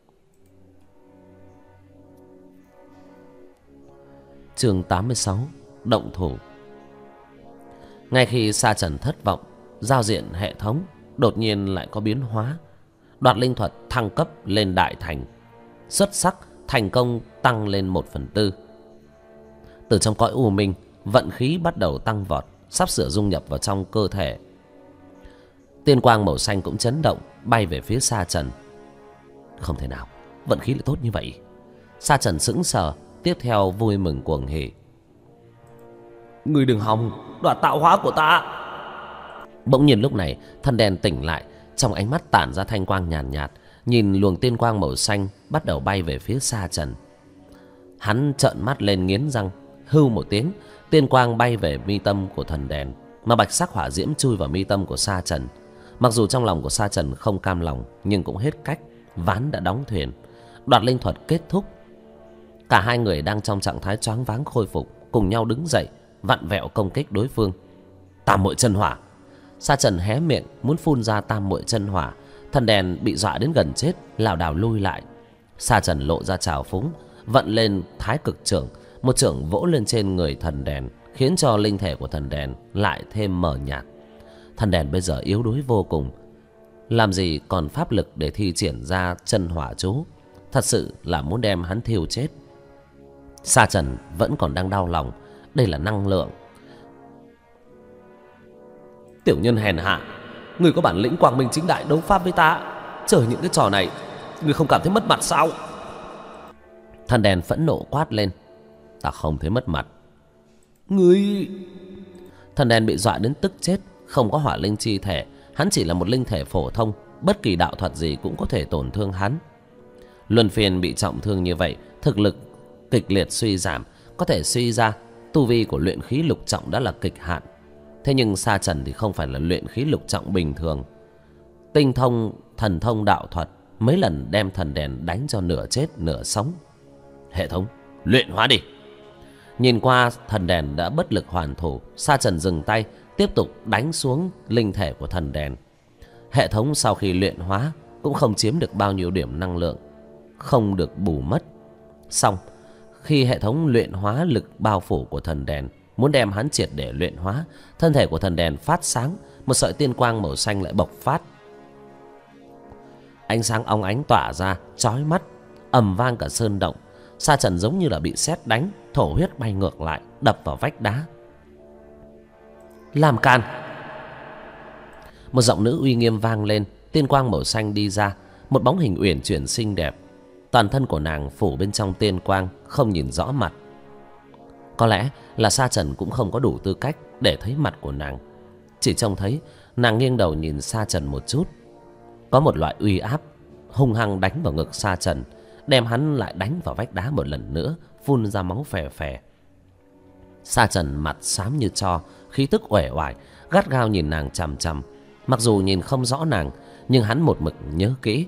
Chương 86: Động thủ. Ngay khi Sa Trần thất vọng, giao diện hệ thống đột nhiên lại có biến hóa. Đoạt linh thuật thăng cấp lên đại thành, xuất sắc, thành công tăng lên 1/4. Từ trong cõi u minh, vận khí bắt đầu tăng vọt, sắp sửa dung nhập vào trong cơ thể. Tiên quang màu xanh cũng chấn động, bay về phía Sa Trần. Không thể nào, vận khí lại tốt như vậy. Sa Trần sững sờ, tiếp theo vui mừng cuồng hỉ. Ngươi đừng hòng đoạt tạo hóa của ta. Bỗng nhiên lúc này, thần đèn tỉnh lại, trong ánh mắt tản ra thanh quang nhàn nhạt, nhìn luồng tiên quang màu xanh bắt đầu bay về phía Sa Trần. Hắn trợn mắt lên nghiến răng, hưu một tiếng, tiên quang bay về mi tâm của thần đèn, mà bạch sắc hỏa diễm chui vào mi tâm của Sa Trần. Mặc dù trong lòng của Sa Trần không cam lòng, nhưng cũng hết cách, ván đã đóng thuyền. Đoạt linh thuật kết thúc. Cả hai người đang trong trạng thái choáng váng khôi phục, cùng nhau đứng dậy, vặn vẹo công kích đối phương. Tam muội chân hỏa. Sa Trần hé miệng muốn phun ra tam muội chân hỏa, thần đèn bị dọa đến gần chết, lảo đảo lui lại. Sa Trần lộ ra trào phúng, vận lên thái cực trưởng, một chưởng vỗ lên trên người thần đèn, khiến cho linh thể của thần đèn lại thêm mờ nhạt. Thần đèn bây giờ yếu đuối vô cùng, làm gì còn pháp lực để thi triển ra chân hỏa chú, thật sự là muốn đem hắn thiêu chết. Sa Trần vẫn còn đang đau lòng, đây là năng lượng. Tiểu nhân hèn hạ, người có bản lĩnh quang minh chính đại đấu pháp với ta, chơi những cái trò này, người không cảm thấy mất mặt sao? Thần đèn phẫn nộ quát lên. Ta không thấy mất mặt. Ngươi... Thần đèn bị dọa đến tức chết, không có hỏa linh chi thể, hắn chỉ là một linh thể phổ thông, bất kỳ đạo thuật gì cũng có thể tổn thương hắn. Luân phiên bị trọng thương như vậy, thực lực kịch liệt suy giảm, có thể suy ra tu vi của luyện khí lục trọng đã là cực hạn. Thế nhưng Sa Trần thì không phải là luyện khí lục trọng bình thường. Tinh thông thần thông đạo thuật, mấy lần đem thần đèn đánh cho nửa chết nửa sống. Hệ thống, luyện hóa đi. Nhìn qua thần đèn đã bất lực hoàn thủ, Sa Trần dừng tay, tiếp tục đánh xuống linh thể của thần đèn. Hệ thống sau khi luyện hóa cũng không chiếm được bao nhiêu điểm năng lượng, không được bù mất. Xong, khi hệ thống luyện hóa lực bao phủ của thần đèn, muốn đem hắn triệt để luyện hóa, thân thể của thần đèn phát sáng, một sợi tiên quang màu xanh lại bộc phát. Ánh sáng óng ánh tỏa ra, chói mắt, ầm vang cả sơn động. Sa Trần giống như là bị sét đánh, thổ huyết bay ngược lại, đập vào vách đá. Làm can! Một giọng nữ uy nghiêm vang lên, tiên quang màu xanh đi ra, một bóng hình uyển chuyển xinh đẹp. Toàn thân của nàng phủ bên trong tiên quang, không nhìn rõ mặt. Có lẽ là Sa Trần cũng không có đủ tư cách để thấy mặt của nàng, chỉ trông thấy nàng nghiêng đầu nhìn Sa Trần một chút. Có một loại uy áp hung hăng đánh vào ngực Sa Trần, đem hắn lại đánh vào vách đá một lần nữa, phun ra máu phè phè. Sa Trần mặt xám như tro, khí tức uể oải, gắt gao nhìn nàng chằm chằm. Mặc dù nhìn không rõ nàng, nhưng hắn một mực nhớ kỹ.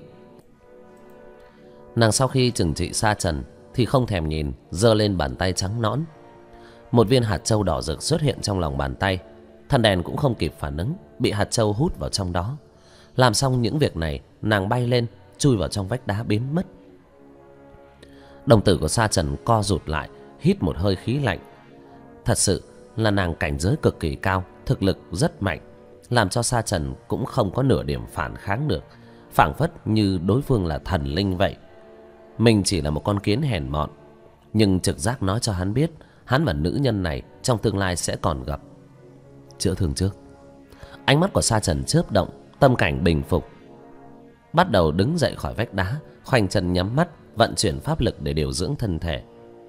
Nàng sau khi trừng trị Sa Trần thì không thèm nhìn, giơ lên bàn tay trắng nõn. Một viên hạt châu đỏ rực xuất hiện trong lòng bàn tay. Thần đèn cũng không kịp phản ứng, bị hạt châu hút vào trong đó. Làm xong những việc này, nàng bay lên, chui vào trong vách đá biến mất. Đồng tử của Sa Trần co rụt lại, hít một hơi khí lạnh. Thật sự là nàng cảnh giới cực kỳ cao, thực lực rất mạnh, làm cho Sa Trần cũng không có nửa điểm phản kháng được, phảng phất như đối phương là thần linh vậy. Mình chỉ là một con kiến hèn mọn, nhưng trực giác nói cho hắn biết hắn và nữ nhân này trong tương lai sẽ còn gặp. Chữa thương trước. Ánh mắt của Sa Trần chớp động, tâm cảnh bình phục, bắt đầu đứng dậy khỏi vách đá, khoanh chân nhắm mắt, vận chuyển pháp lực để điều dưỡng thân thể.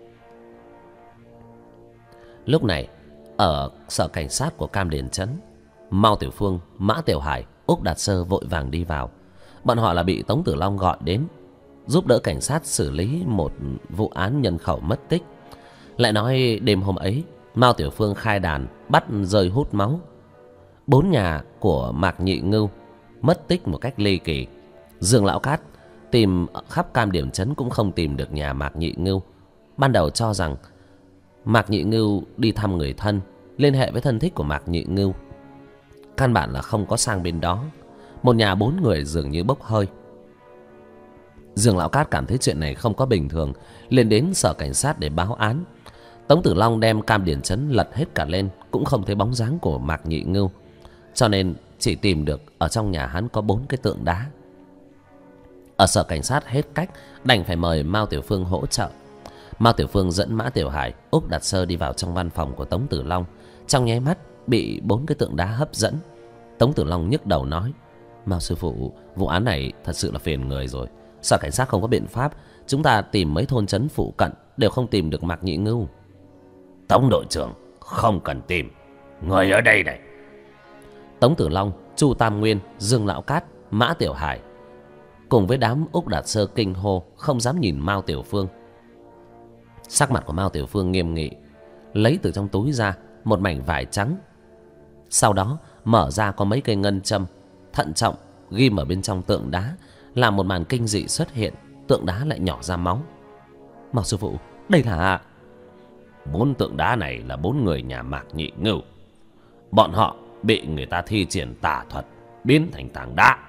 Lúc này ở sở cảnh sát của Cam Điền Trấn, Mao Tiểu Phương, Mã Tiểu Hải, Úc Đạt Sơ vội vàng đi vào. Bọn họ là bị Tống Tử Long gọi đến giúp đỡ cảnh sát xử lý một vụ án nhân khẩu mất tích. Lại nói đêm hôm ấy, Mao Tiểu Phương khai đàn bắt rơi hút máu. 4 nhà của Mạc Nhị Ngưu mất tích một cách ly kỳ. Dương Lão Cát tìm khắp Cam Điền Trấn cũng không tìm được nhà Mạc Nhị Ngưu. Ban đầu cho rằng Mạc Nhị Ngưu đi thăm người thân, liên hệ với thân thích của Mạc Nhị Ngưu. Căn bản là không có sang bên đó. Một nhà 4 người dường như bốc hơi. Dương Lão Cát cảm thấy chuyện này không có bình thường, liền đến sở cảnh sát để báo án. Tống Tử Long đem Cam Điền Trấn lật hết cả lên, cũng không thấy bóng dáng của Mạc Nhị Ngưu, cho nên chỉ tìm được ở trong nhà hắn có 4 cái tượng đá. Ở sở cảnh sát hết cách, đành phải mời Mao Tiểu Phương hỗ trợ. Mao Tiểu Phương dẫn Mã Tiểu Hải, Úc Đạt Sơ đi vào trong văn phòng của Tống Tử Long. Trong nháy mắt bị 4 cái tượng đá hấp dẫn. Tống Tử Long nhức đầu nói: Mao sư phụ, vụ án này thật sự là phiền người rồi. Sở cảnh sát không có biện pháp, chúng ta tìm mấy thôn trấn phụ cận đều không tìm được Mạc Nhị Ngưu. Tống đội trưởng, không cần tìm, người ở đây này. Tống Tử Long, Chu Tam Nguyên, Dương Lão Cát, Mã Tiểu Hải cùng với đám Úc Đạt Sơ kinh hô, không dám nhìn Mao Tiểu Phương. Sắc mặt của Mao Tiểu Phương nghiêm nghị, lấy từ trong túi ra một mảnh vải trắng, sau đó mở ra có mấy cây ngân châm, thận trọng ghim ở bên trong tượng đá, làm một màn kinh dị xuất hiện. Tượng đá lại nhỏ ra máu. Mao sư phụ, đây là... 4 tượng đá này là 4 người nhà Mạc Nhị Ngưu. Bọn họ bị người ta thi triển tà thuật biến thành tảng đá.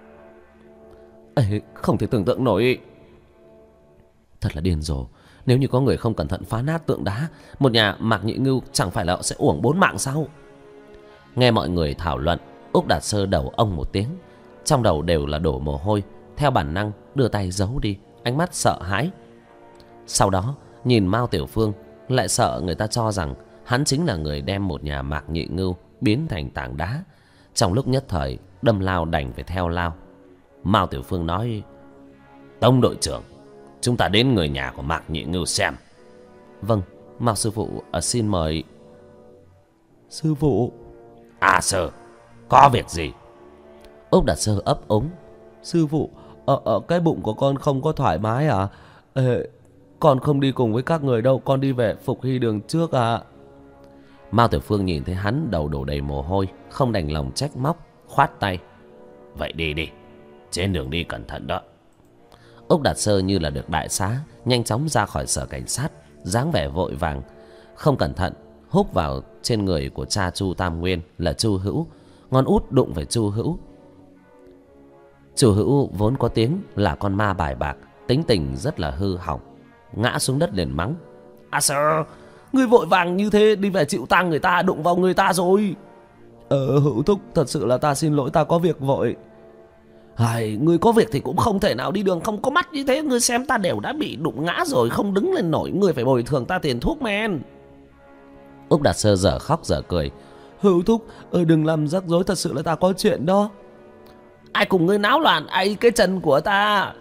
Ê, không thể tưởng tượng nổi. Thật là điên rồ. Nếu như có người không cẩn thận phá nát tượng đá, một nhà Mạc Nhị Ngưu chẳng phải là sẽ uổng 4 mạng sao? Nghe mọi người thảo luận, Úc Đạt Sơ đầu ông một tiếng, trong đầu đều là đổ mồ hôi, theo bản năng đưa tay giấu đi, ánh mắt sợ hãi. Sau đó nhìn Mao Tiểu Phương, lại sợ người ta cho rằng hắn chính là người đem một nhà Mạc Nhị Ngưu biến thành tảng đá. Trong lúc nhất thời đâm lao đành phải theo lao. Mao Tiểu Phương nói: Tống đội trưởng, chúng ta đến người nhà của Mạc Nhị Ngưu xem. Vâng, Mao sư phụ, xin mời. Sư phụ. À sơ, có việc gì? Úc Đạt Sơ ấp úng: Sư phụ, ở cái bụng của con không có thoải mái à? Con không đi cùng với các người đâu, con đi về Phục Hy đường trước à? Mao Tiểu Phương nhìn thấy hắn đầu đổ đầy mồ hôi, không đành lòng trách móc, khoát tay: Vậy đi đi, trên đường đi cẩn thận đó. Úc Đạt Sơ như là được đại xá, nhanh chóng ra khỏi sở cảnh sát, dáng vẻ vội vàng. Không cẩn thận húc vào trên người của cha Chu Tam Nguyên là Chu Hữu, ngón út đụng phải Chu Hữu. Chu Hữu vốn có tiếng là con ma bài bạc, tính tình rất là hư hỏng, ngã xuống đất liền mắng: À sơ, ngươi vội vàng như thế đi về chịu tang người ta, đụng vào người ta rồi. Hữu thúc, thật sự là ta xin lỗi, ta có việc vội. Ngươi có việc thì cũng không thể nào đi đường không có mắt như thế. Ngươi xem ta đều đã bị đụng ngã rồi, không đứng lên nổi, ngươi phải bồi thường ta tiền thuốc men. Úc Đạt Sơ dở khóc dở cười: Hữu thúc, đừng làm rắc rối, thật sự là ta có chuyện đó. Ai cùng ngươi náo loạn, ai cái chân của ta.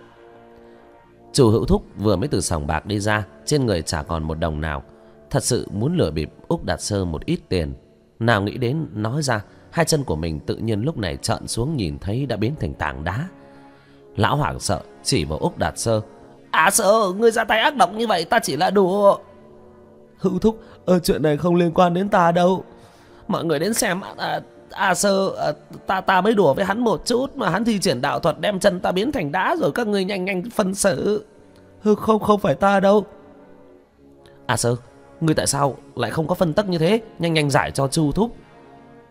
Chủ Hữu thúc vừa mới từ sòng bạc đi ra, trên người chả còn một đồng nào, thật sự muốn lừa bịp Úc Đạt Sơ một ít tiền. Nào nghĩ đến nói ra, hai chân của mình tự nhiên lúc này trợn xuống, nhìn thấy đã biến thành tảng đá. Lão hoảng sợ chỉ vào Úc Đạt Sơ: À sơ, ngươi ra tay ác độc như vậy, ta chỉ là đùa. Hữu thúc, chuyện này không liên quan đến ta đâu. Mọi người đến xem. Sơ, ta mới đùa với hắn một chút mà hắn thi triển đạo thuật đem chân ta biến thành đá rồi, các ngươi nhanh nhanh phân xử. Không phải ta đâu. À Sơ, ngươi tại sao lại không có phân tắc như thế, nhanh nhanh giải cho Chu thúc.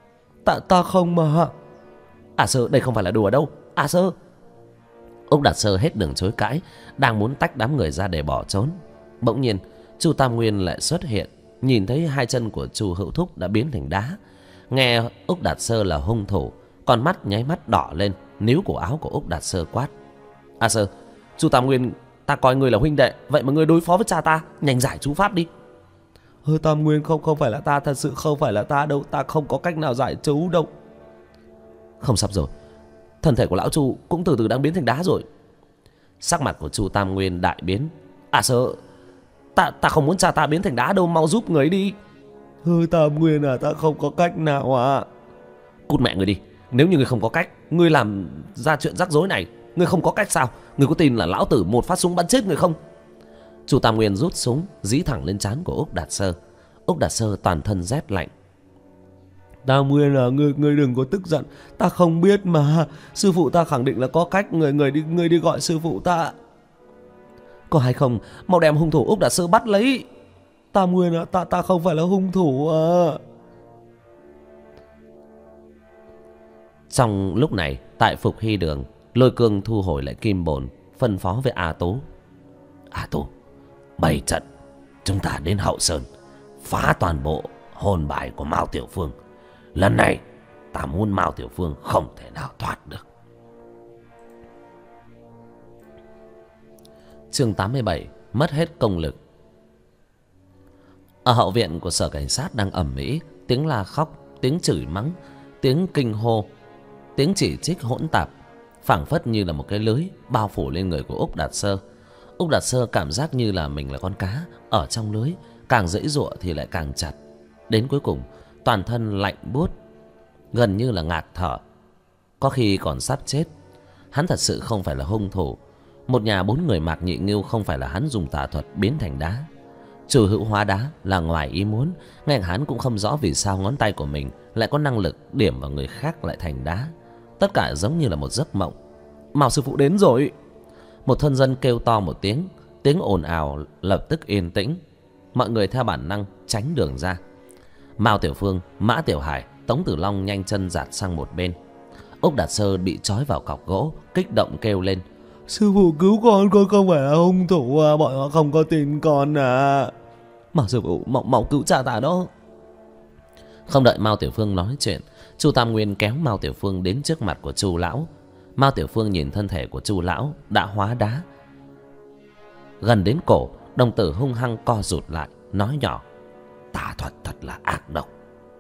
Ta không mà. À Sơ, đây không phải là đùa đâu. À Sơ. Úc Đạt Sơ hết đường chối cãi, đang muốn tách đám người ra để bỏ trốn. Bỗng nhiên Chu Tam Nguyên lại xuất hiện, nhìn thấy hai chân của Chu Hữu Thúc đã biến thành đá. Nghe Úc Đạt Sơ là hung thủ, con mắt nháy mắt đỏ lên, níu cổ áo của Úc Đạt Sơ quát: À Sơ, Chu Tam Nguyên ta coi ngươi là huynh đệ, vậy mà ngươi đối phó với cha ta, nhanh giải chú pháp đi. Tam Nguyên không phải là ta, thật sự không phải là ta đâu, ta không có cách nào giải chú đâu. Không sắp rồi, thân thể của lão Chu cũng từ từ đang biến thành đá rồi. Sắc mặt của Chu Tam Nguyên đại biến. À Sơ, ta không muốn cha ta biến thành đá đâu, mau giúp người đi. Tam Nguyên à, ta không có cách nào à. Cút mẹ người đi, nếu như người không có cách, ngươi làm ra chuyện rắc rối này, ngươi không có cách sao? Ngươi có tin là lão tử một phát súng bắn chết người không? Chu Tam Nguyên rút súng dí thẳng lên trán của Úc Đạt Sơ. Úc Đạt Sơ toàn thân rét lạnh. Tam Nguyên à, ngươi đừng có tức giận, ta không biết mà. Sư phụ ta khẳng định là có cách, ngươi đi gọi sư phụ ta. Có hay không, mau đem hung thủ Úc Đạt Sơ bắt lấy. Tam Nguyên à, ta không phải là hung thủ à. Trong lúc này, tại Phục Hy Đường, Lôi Cương thu hồi lại kim bồn, phân phó với A Tú: A Tú, bày trận, chúng ta đến Hậu Sơn phá toàn bộ hồn bài của Mao Tiểu Phương. Lần này ta muốn Mao Tiểu Phương không thể nào thoát được. Chương 87: Mất hết công lực. Ở hậu viện của sở cảnh sát đang ầm ĩ, tiếng la khóc, tiếng chửi mắng, tiếng kinh hô, tiếng chỉ trích hỗn tạp, phảng phất như là một cái lưới bao phủ lên người của Úc Đạt Sơ. Úc Đạt Sơ cảm giác như là mình là con cá ở trong lưới, càng giãy giụa thì lại càng chặt. Đến cuối cùng, toàn thân lạnh buốt, gần như là ngạt thở, có khi còn sắp chết. Hắn thật sự không phải là hung thủ. Một nhà 4 người Mạc Nhị Ngưu không phải là hắn dùng tà thuật biến thành đá. Chủ hữu hóa đá là ngoài ý muốn, ngay hắn cũng không rõ vì sao ngón tay của mình lại có năng lực điểm vào người khác lại thành đá. Tất cả giống như là một giấc mộng. Mao sư phụ đến rồi. Một thôn dân kêu to một tiếng, tiếng ồn ào lập tức yên tĩnh. Mọi người theo bản năng tránh đường ra. Mao Tiểu Phương, Mã Tiểu Hải, Tống Tử Long nhanh chân dạt sang một bên. Úc Đạt Sơ bị trói vào cọc gỗ, kích động kêu lên: Sư phụ cứu con không phải là hung thủ à, bọn họ không có tin con à. Mao sư phụ, mau cứu cha ta đó. Không đợi Mao Tiểu Phương nói chuyện, Chu Tam Nguyên kéo Mao Tiểu Phương đến trước mặt của Chu lão. Mao Tiểu Phương nhìn thân thể của Chu lão đã hóa đá, gần đến cổ, đồng tử hung hăng co rụt lại, nói nhỏ: Tà thuật thật là ác độc.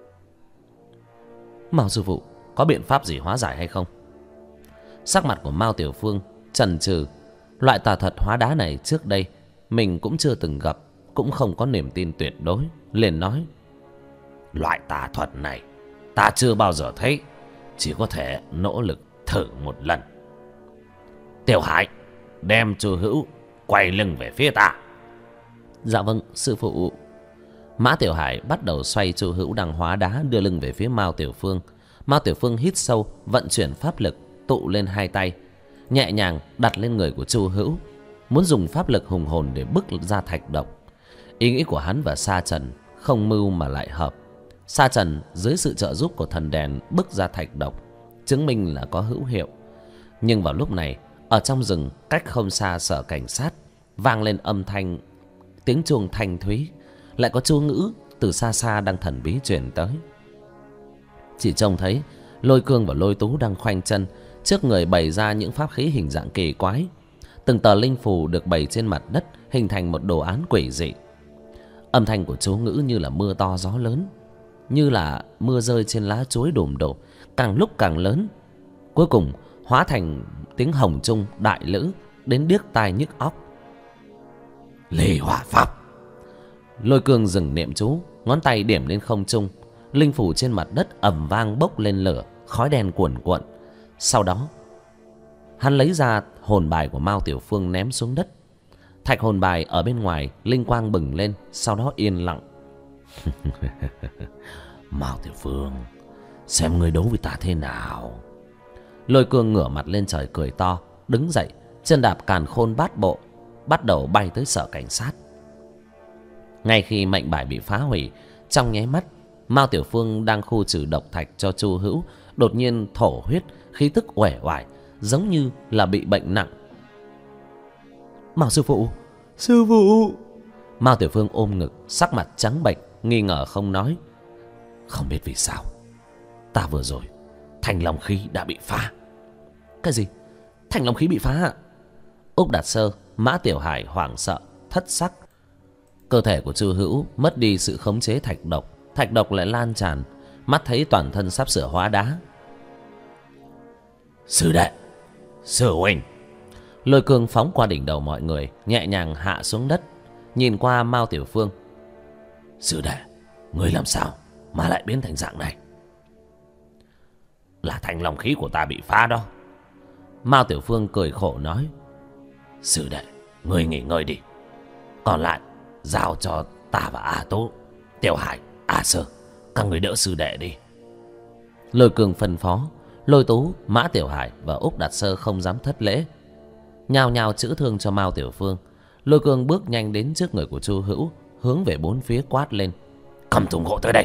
Mao sư phụ, có biện pháp gì hóa giải hay không? Sắc mặt của Mao Tiểu Phương chần chừ. Loại tà thuật hóa đá này trước đây mình cũng chưa từng gặp, cũng không có niềm tin tuyệt đối, liền nói: Loại tà thuật này ta chưa bao giờ thấy, chỉ có thể nỗ lực thử một lần. Tiểu Hải, đem Chu Hữu quay lưng về phía ta. Dạ vâng sư phụ. Mã Tiểu Hải bắt đầu xoay Chu Hữu đang hóa đá đưa lưng về phía Mao Tiểu Phương. Mao Tiểu Phương hít sâu, vận chuyển pháp lực tụ lên hai tay, nhẹ nhàng đặt lên người của Chu Hữu, muốn dùng pháp lực hùng hồn để bức ra thạch độc. Ý nghĩ của hắn và Sa Trần không mưu mà lại hợp. Sa Trần dưới sự trợ giúp của thần đèn bức ra thạch độc, chứng minh là có hữu hiệu. Nhưng vào lúc này, ở trong rừng cách không xa sở cảnh sát vang lên âm thanh, tiếng chuông thanh thúy, lại có chú ngữ từ xa xa đang thần bí truyền tới. Chỉ trông thấy Lôi Cương và Lôi Tú đang khoanh chân, trước người bày ra những pháp khí hình dạng kỳ quái. Từng tờ linh phù được bày trên mặt đất hình thành một đồ án quỷ dị. Âm thanh của chú ngữ như là mưa to gió lớn, như là mưa rơi trên lá chuối đùm đổ, càng lúc càng lớn, cuối cùng hóa thành tiếng hồng trung đại lữ đến điếc tai nhức óc. Ly Hỏa Pháp. Lôi Cương dừng niệm chú, ngón tay điểm lên không trung. Linh phủ trên mặt đất ầm vang bốc lên lửa, khói đen cuồn cuộn. Sau đó hắn lấy ra hồn bài của Mao Tiểu Phương ném xuống đất. Thạch hồn bài ở bên ngoài linh quang bừng lên, sau đó yên lặng. Mao Tiểu Phương, xem ngươi đấu với ta thế nào. Lôi Cương ngửa mặt lên trời cười to, đứng dậy, chân đạp càn khôn bát bộ, bắt đầu bay tới sở cảnh sát. Ngay khi mệnh bài bị phá hủy, trong nháy mắt Mao Tiểu Phương đang khu trừ độc thạch cho Chu Hữu, đột nhiên thổ huyết, khí tức uể oải, giống như là bị bệnh nặng. Mao sư phụ, sư phụ! Mao Tiểu Phương ôm ngực, sắc mặt trắng bệch, nghi ngờ không nói. Không biết vì sao, ta vừa rồi thanh long khí đã bị phá. Cái gì? Thanh long khí bị phá ạ? Úc Đạt Sơ, Mã Tiểu Hải hoảng sợ, thất sắc. Cơ thể của Chu Hữu mất đi sự khống chế thạch độc lại lan tràn, mắt thấy toàn thân sắp sửa hóa đá. Sư đệ, sư huynh! Lôi Cương phóng qua đỉnh đầu mọi người, nhẹ nhàng hạ xuống đất, nhìn qua Mao Tiểu Phương. Sư đệ, ngươi làm sao mà lại biến thành dạng này? Là thanh long khí của ta bị phá đó. Mao Tiểu Phương cười khổ nói. Sư đệ, ngươi nghỉ ngơi đi, còn lại giao cho ta và A Tố, Tiểu Hải, A Sơ, các người đỡ sư đệ đi. Lôi Cương phân phó. Lôi Tú, Mã Tiểu Hải và Úc Đạt Sơ không dám thất lễ, nhao nhao chữa thương cho Mao Tiểu Phương. Lôi Cương bước nhanh đến trước người của Chu Hữu, hướng về bốn phía quát lên. Cầm thùng gỗ tới đây!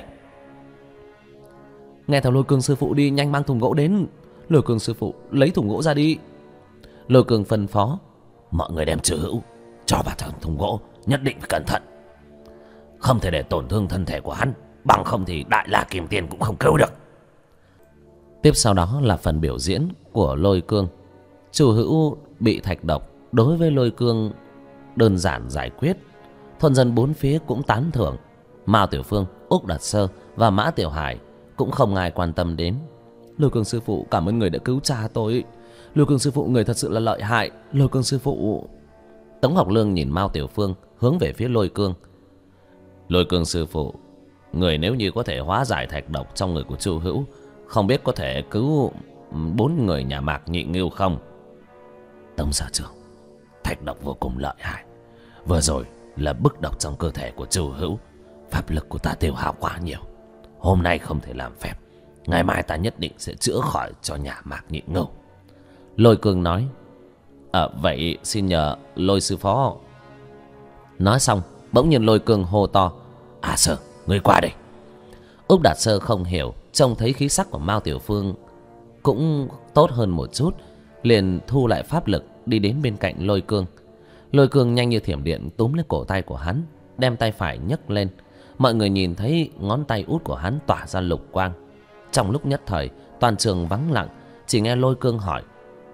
Nghe theo Lôi Cương sư phụ đi, nhanh mang thùng gỗ đến. Lôi Cương sư phụ, lấy thùng gỗ ra đi. Lôi Cương phân phó. Mọi người đem Chu Hữu cho vào trong thùng gỗ, nhất định phải cẩn thận, không thể để tổn thương thân thể của hắn, bằng không thì Đại La Kim Tiên cũng không cứu được. Tiếp sau đó là phần biểu diễn của Lôi Cương. Chu Hữu bị thạch độc, đối với Lôi Cương đơn giản giải quyết. Thôn dân bốn phía cũng tán thưởng. Mao Tiểu Phương, Úc Đạt Sơ và Mã Tiểu Hải cũng không ai quan tâm đến. Lôi Cương sư phụ, cảm ơn người đã cứu cha tôi. Lôi Cương sư phụ, người thật sự là lợi hại. Lôi Cương sư phụ. Tống Học Lương nhìn Mao Tiểu Phương, hướng về phía Lôi Cương. Lôi Cương sư phụ, người nếu như có thể hóa giải thạch độc trong người của Chu Hữu, không biết có thể cứu 4 người nhà Mạc Nhị Ngưu không? Tống sở trưởng, thạch độc vô cùng lợi hại. Vừa rồi là bức độc trong cơ thể của Chu Hữu, pháp lực của ta tiêu hao quá nhiều, hôm nay không thể làm phép, ngày mai ta nhất định sẽ chữa khỏi cho nhà Mạc Nhị Ngưu. Lôi Cương nói. Vậy xin nhờ Lôi sư phó. Nói xong, bỗng nhiên Lôi Cương hô to. A Sơ, ngươi qua đây. Úc Đạt Sơ không hiểu, trông thấy khí sắc của Mao Tiểu Phương cũng tốt hơn một chút, liền thu lại pháp lực, đi đến bên cạnh Lôi Cương. Lôi Cương nhanh như thiểm điện túm lấy cổ tay của hắn, đem tay phải nhấc lên. Mọi người nhìn thấy ngón tay út của hắn tỏa ra lục quang. Trong lúc nhất thời, toàn trường vắng lặng, chỉ nghe Lôi Cương hỏi.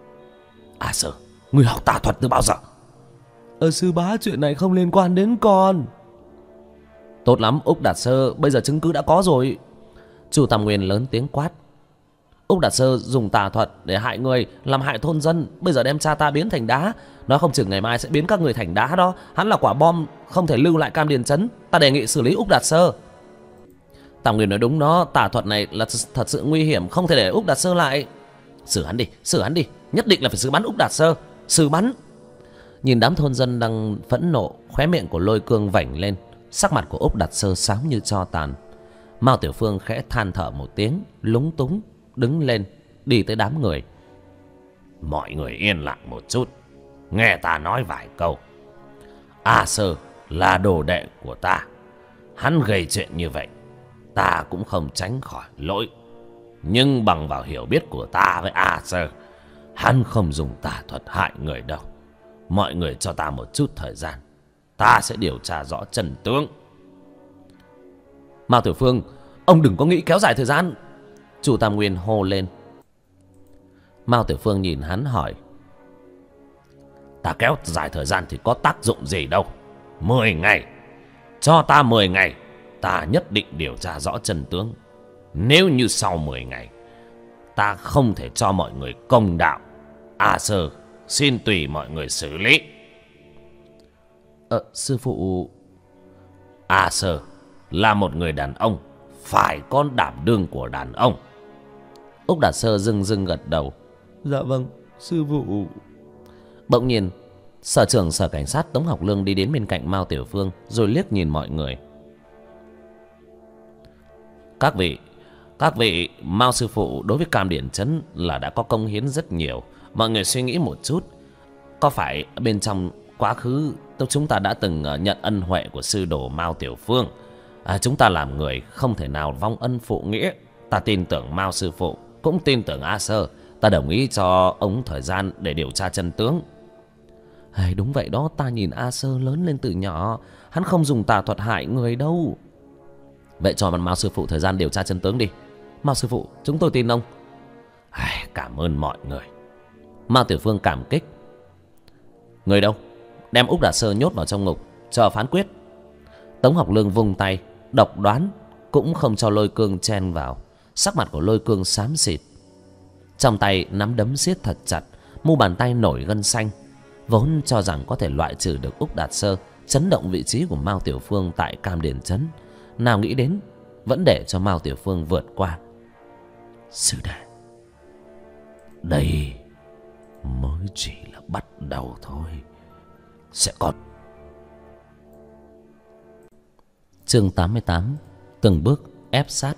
A Sơ, ngươi học tà thuật từ bao giờ? Sư bá, chuyện này không liên quan đến con. Tốt lắm Úc Đạt Sơ, bây giờ chứng cứ đã có rồi. Chu Tam Nguyên lớn tiếng quát. Úc Đạt Sơ dùng tà thuật để hại người, làm hại thôn dân, bây giờ đem cha ta biến thành đá. Nói không chừng ngày mai sẽ biến các người thành đá đó. Hắn là quả bom, không thể lưu lại Cam Điền Trấn. Ta đề nghị xử lý Úc Đạt Sơ. Tam Nguyên nói đúng đó, tà thuật này là thật sự nguy hiểm, không thể để Úc Đạt Sơ lại. Xử hắn đi, nhất định là phải xử bắn Úc Đạt Sơ. Xử bắn. Nhìn đám thôn dân đang phẫn nộ, khóe miệng của Lôi Cương vảnh lên, sắc mặt của Úc Đạt Sơ xám như tro tàn. Mao Tiểu Phương khẽ than thở một tiếng, lúng túng đứng lên, đi tới đám người. Mọi người yên lặng một chút, nghe ta nói vài câu. A Sơ là đồ đệ của ta, hắn gây chuyện như vậy, ta cũng không tránh khỏi lỗi. Nhưng bằng vào hiểu biết của ta với A Sơ, hắn không dùng tà thuật hại người đâu. Mọi người cho ta một chút thời gian, ta sẽ điều tra rõ chân tướng. Mao Tiểu Phương, ông đừng có nghĩ kéo dài thời gian. Chu Tam Nguyên hô lên. Mao Tiểu Phương nhìn hắn hỏi. Ta kéo dài thời gian thì có tác dụng gì đâu. 10 ngày, cho ta 10 ngày, ta nhất định điều tra rõ chân tướng. Nếu như sau 10 ngày ta không thể cho mọi người công đạo, A Sơ xin tùy mọi người xử lý. Sư phụ. A Sơ là một người đàn ông, phải có đảm đương của đàn ông. Úc Đạt Sơ dưng dưng gật đầu. Dạ vâng, sư phụ. Bỗng nhiên, sở trưởng sở cảnh sát Tống Học Lương đi đến bên cạnh Mao Tiểu Phương, rồi liếc nhìn mọi người. Các vị, Mao sư phụ đối với Cam Điền Trấn là đã có công hiến rất nhiều. Mọi người suy nghĩ một chút, có phải bên trong quá khứ chúng ta đã từng nhận ân huệ của sư đồ Mao Tiểu Phương, Chúng ta làm người không thể nào vong ân phụ nghĩa. Ta tin tưởng Mao sư phụ, cũng tin tưởng A Sơ. Ta đồng ý cho ông thời gian để điều tra chân tướng. Đúng vậy đó, ta nhìn A Sơ lớn lên từ nhỏ, hắn không dùng tà thuật hại người đâu. Vậy cho Mao sư phụ thời gian điều tra chân tướng đi. Mao sư phụ, chúng tôi tin ông. Cảm ơn mọi người. Mao Tiểu Phương cảm kích. Người đâu? Đem Úc Đạt Sơ nhốt vào trong ngục, chờ phán quyết. Tống Học Lương vung tay, độc đoán, cũng không cho Lôi Cương chen vào. Sắc mặt của Lôi Cương xám xịt, trong tay nắm đấm siết thật chặt, mu bàn tay nổi gân xanh. Vốn cho rằng có thể loại trừ được Úc Đạt Sơ, chấn động vị trí của Mao Tiểu Phương tại Cam Điền Trấn, nào nghĩ đến vẫn để cho Mao Tiểu Phương vượt qua. Sư đệ, đây mới chỉ là bắt đầu thôi, sẽ còn. Chương 88. Từng bước ép sát.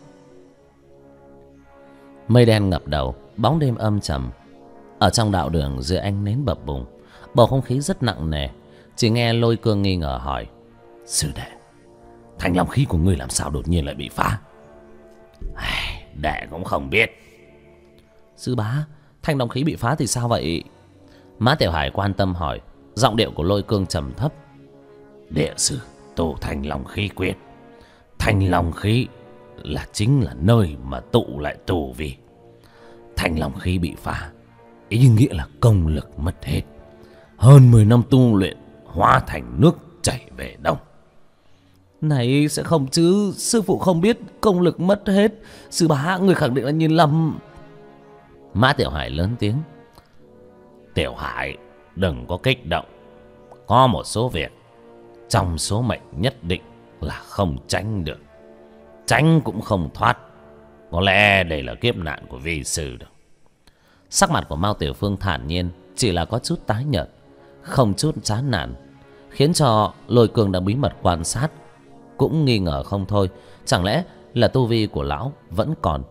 Mây đen ngập đầu, bóng đêm âm trầm. Ở trong đạo đường dưới ánh nến bập bùng, bầu không khí rất nặng nề. Chỉ nghe Lôi Cương nghi ngờ hỏi: Sư đệ, thanh long khí của ngươi làm sao đột nhiên lại bị phá? Đệ cũng không biết. Sư bá, thanh long khí bị phá thì sao vậy? Mã Tiểu Hải quan tâm hỏi. Giọng điệu của Lôi Cương trầm thấp: Địa sư tu thanh long khí quyết. Thanh long khí chính là nơi mà tụ lại tù vi. Thanh long khí bị phá, ý nghĩa là công lực mất hết. Hơn 10 năm tu luyện hóa thành nước chảy về đông. Này sẽ không chứ, sư phụ không biết công lực mất hết. Sư bá, người khẳng định là nhìn lầm. Mã Tiểu Hải lớn tiếng: Tiểu Hải, đừng có kích động. Có một số việc trong số mệnh nhất định là không tránh được, tránh cũng không thoát. Có lẽ đây là kiếp nạn của vi sư được. Sắc mặt của Mao Tiểu Phương thản nhiên, chỉ là có chút tái nhợt, không chút chán nản, khiến cho Lôi Cương đang bí mật quan sát cũng nghi ngờ không thôi. Chẳng lẽ là tu vi của lão vẫn còn?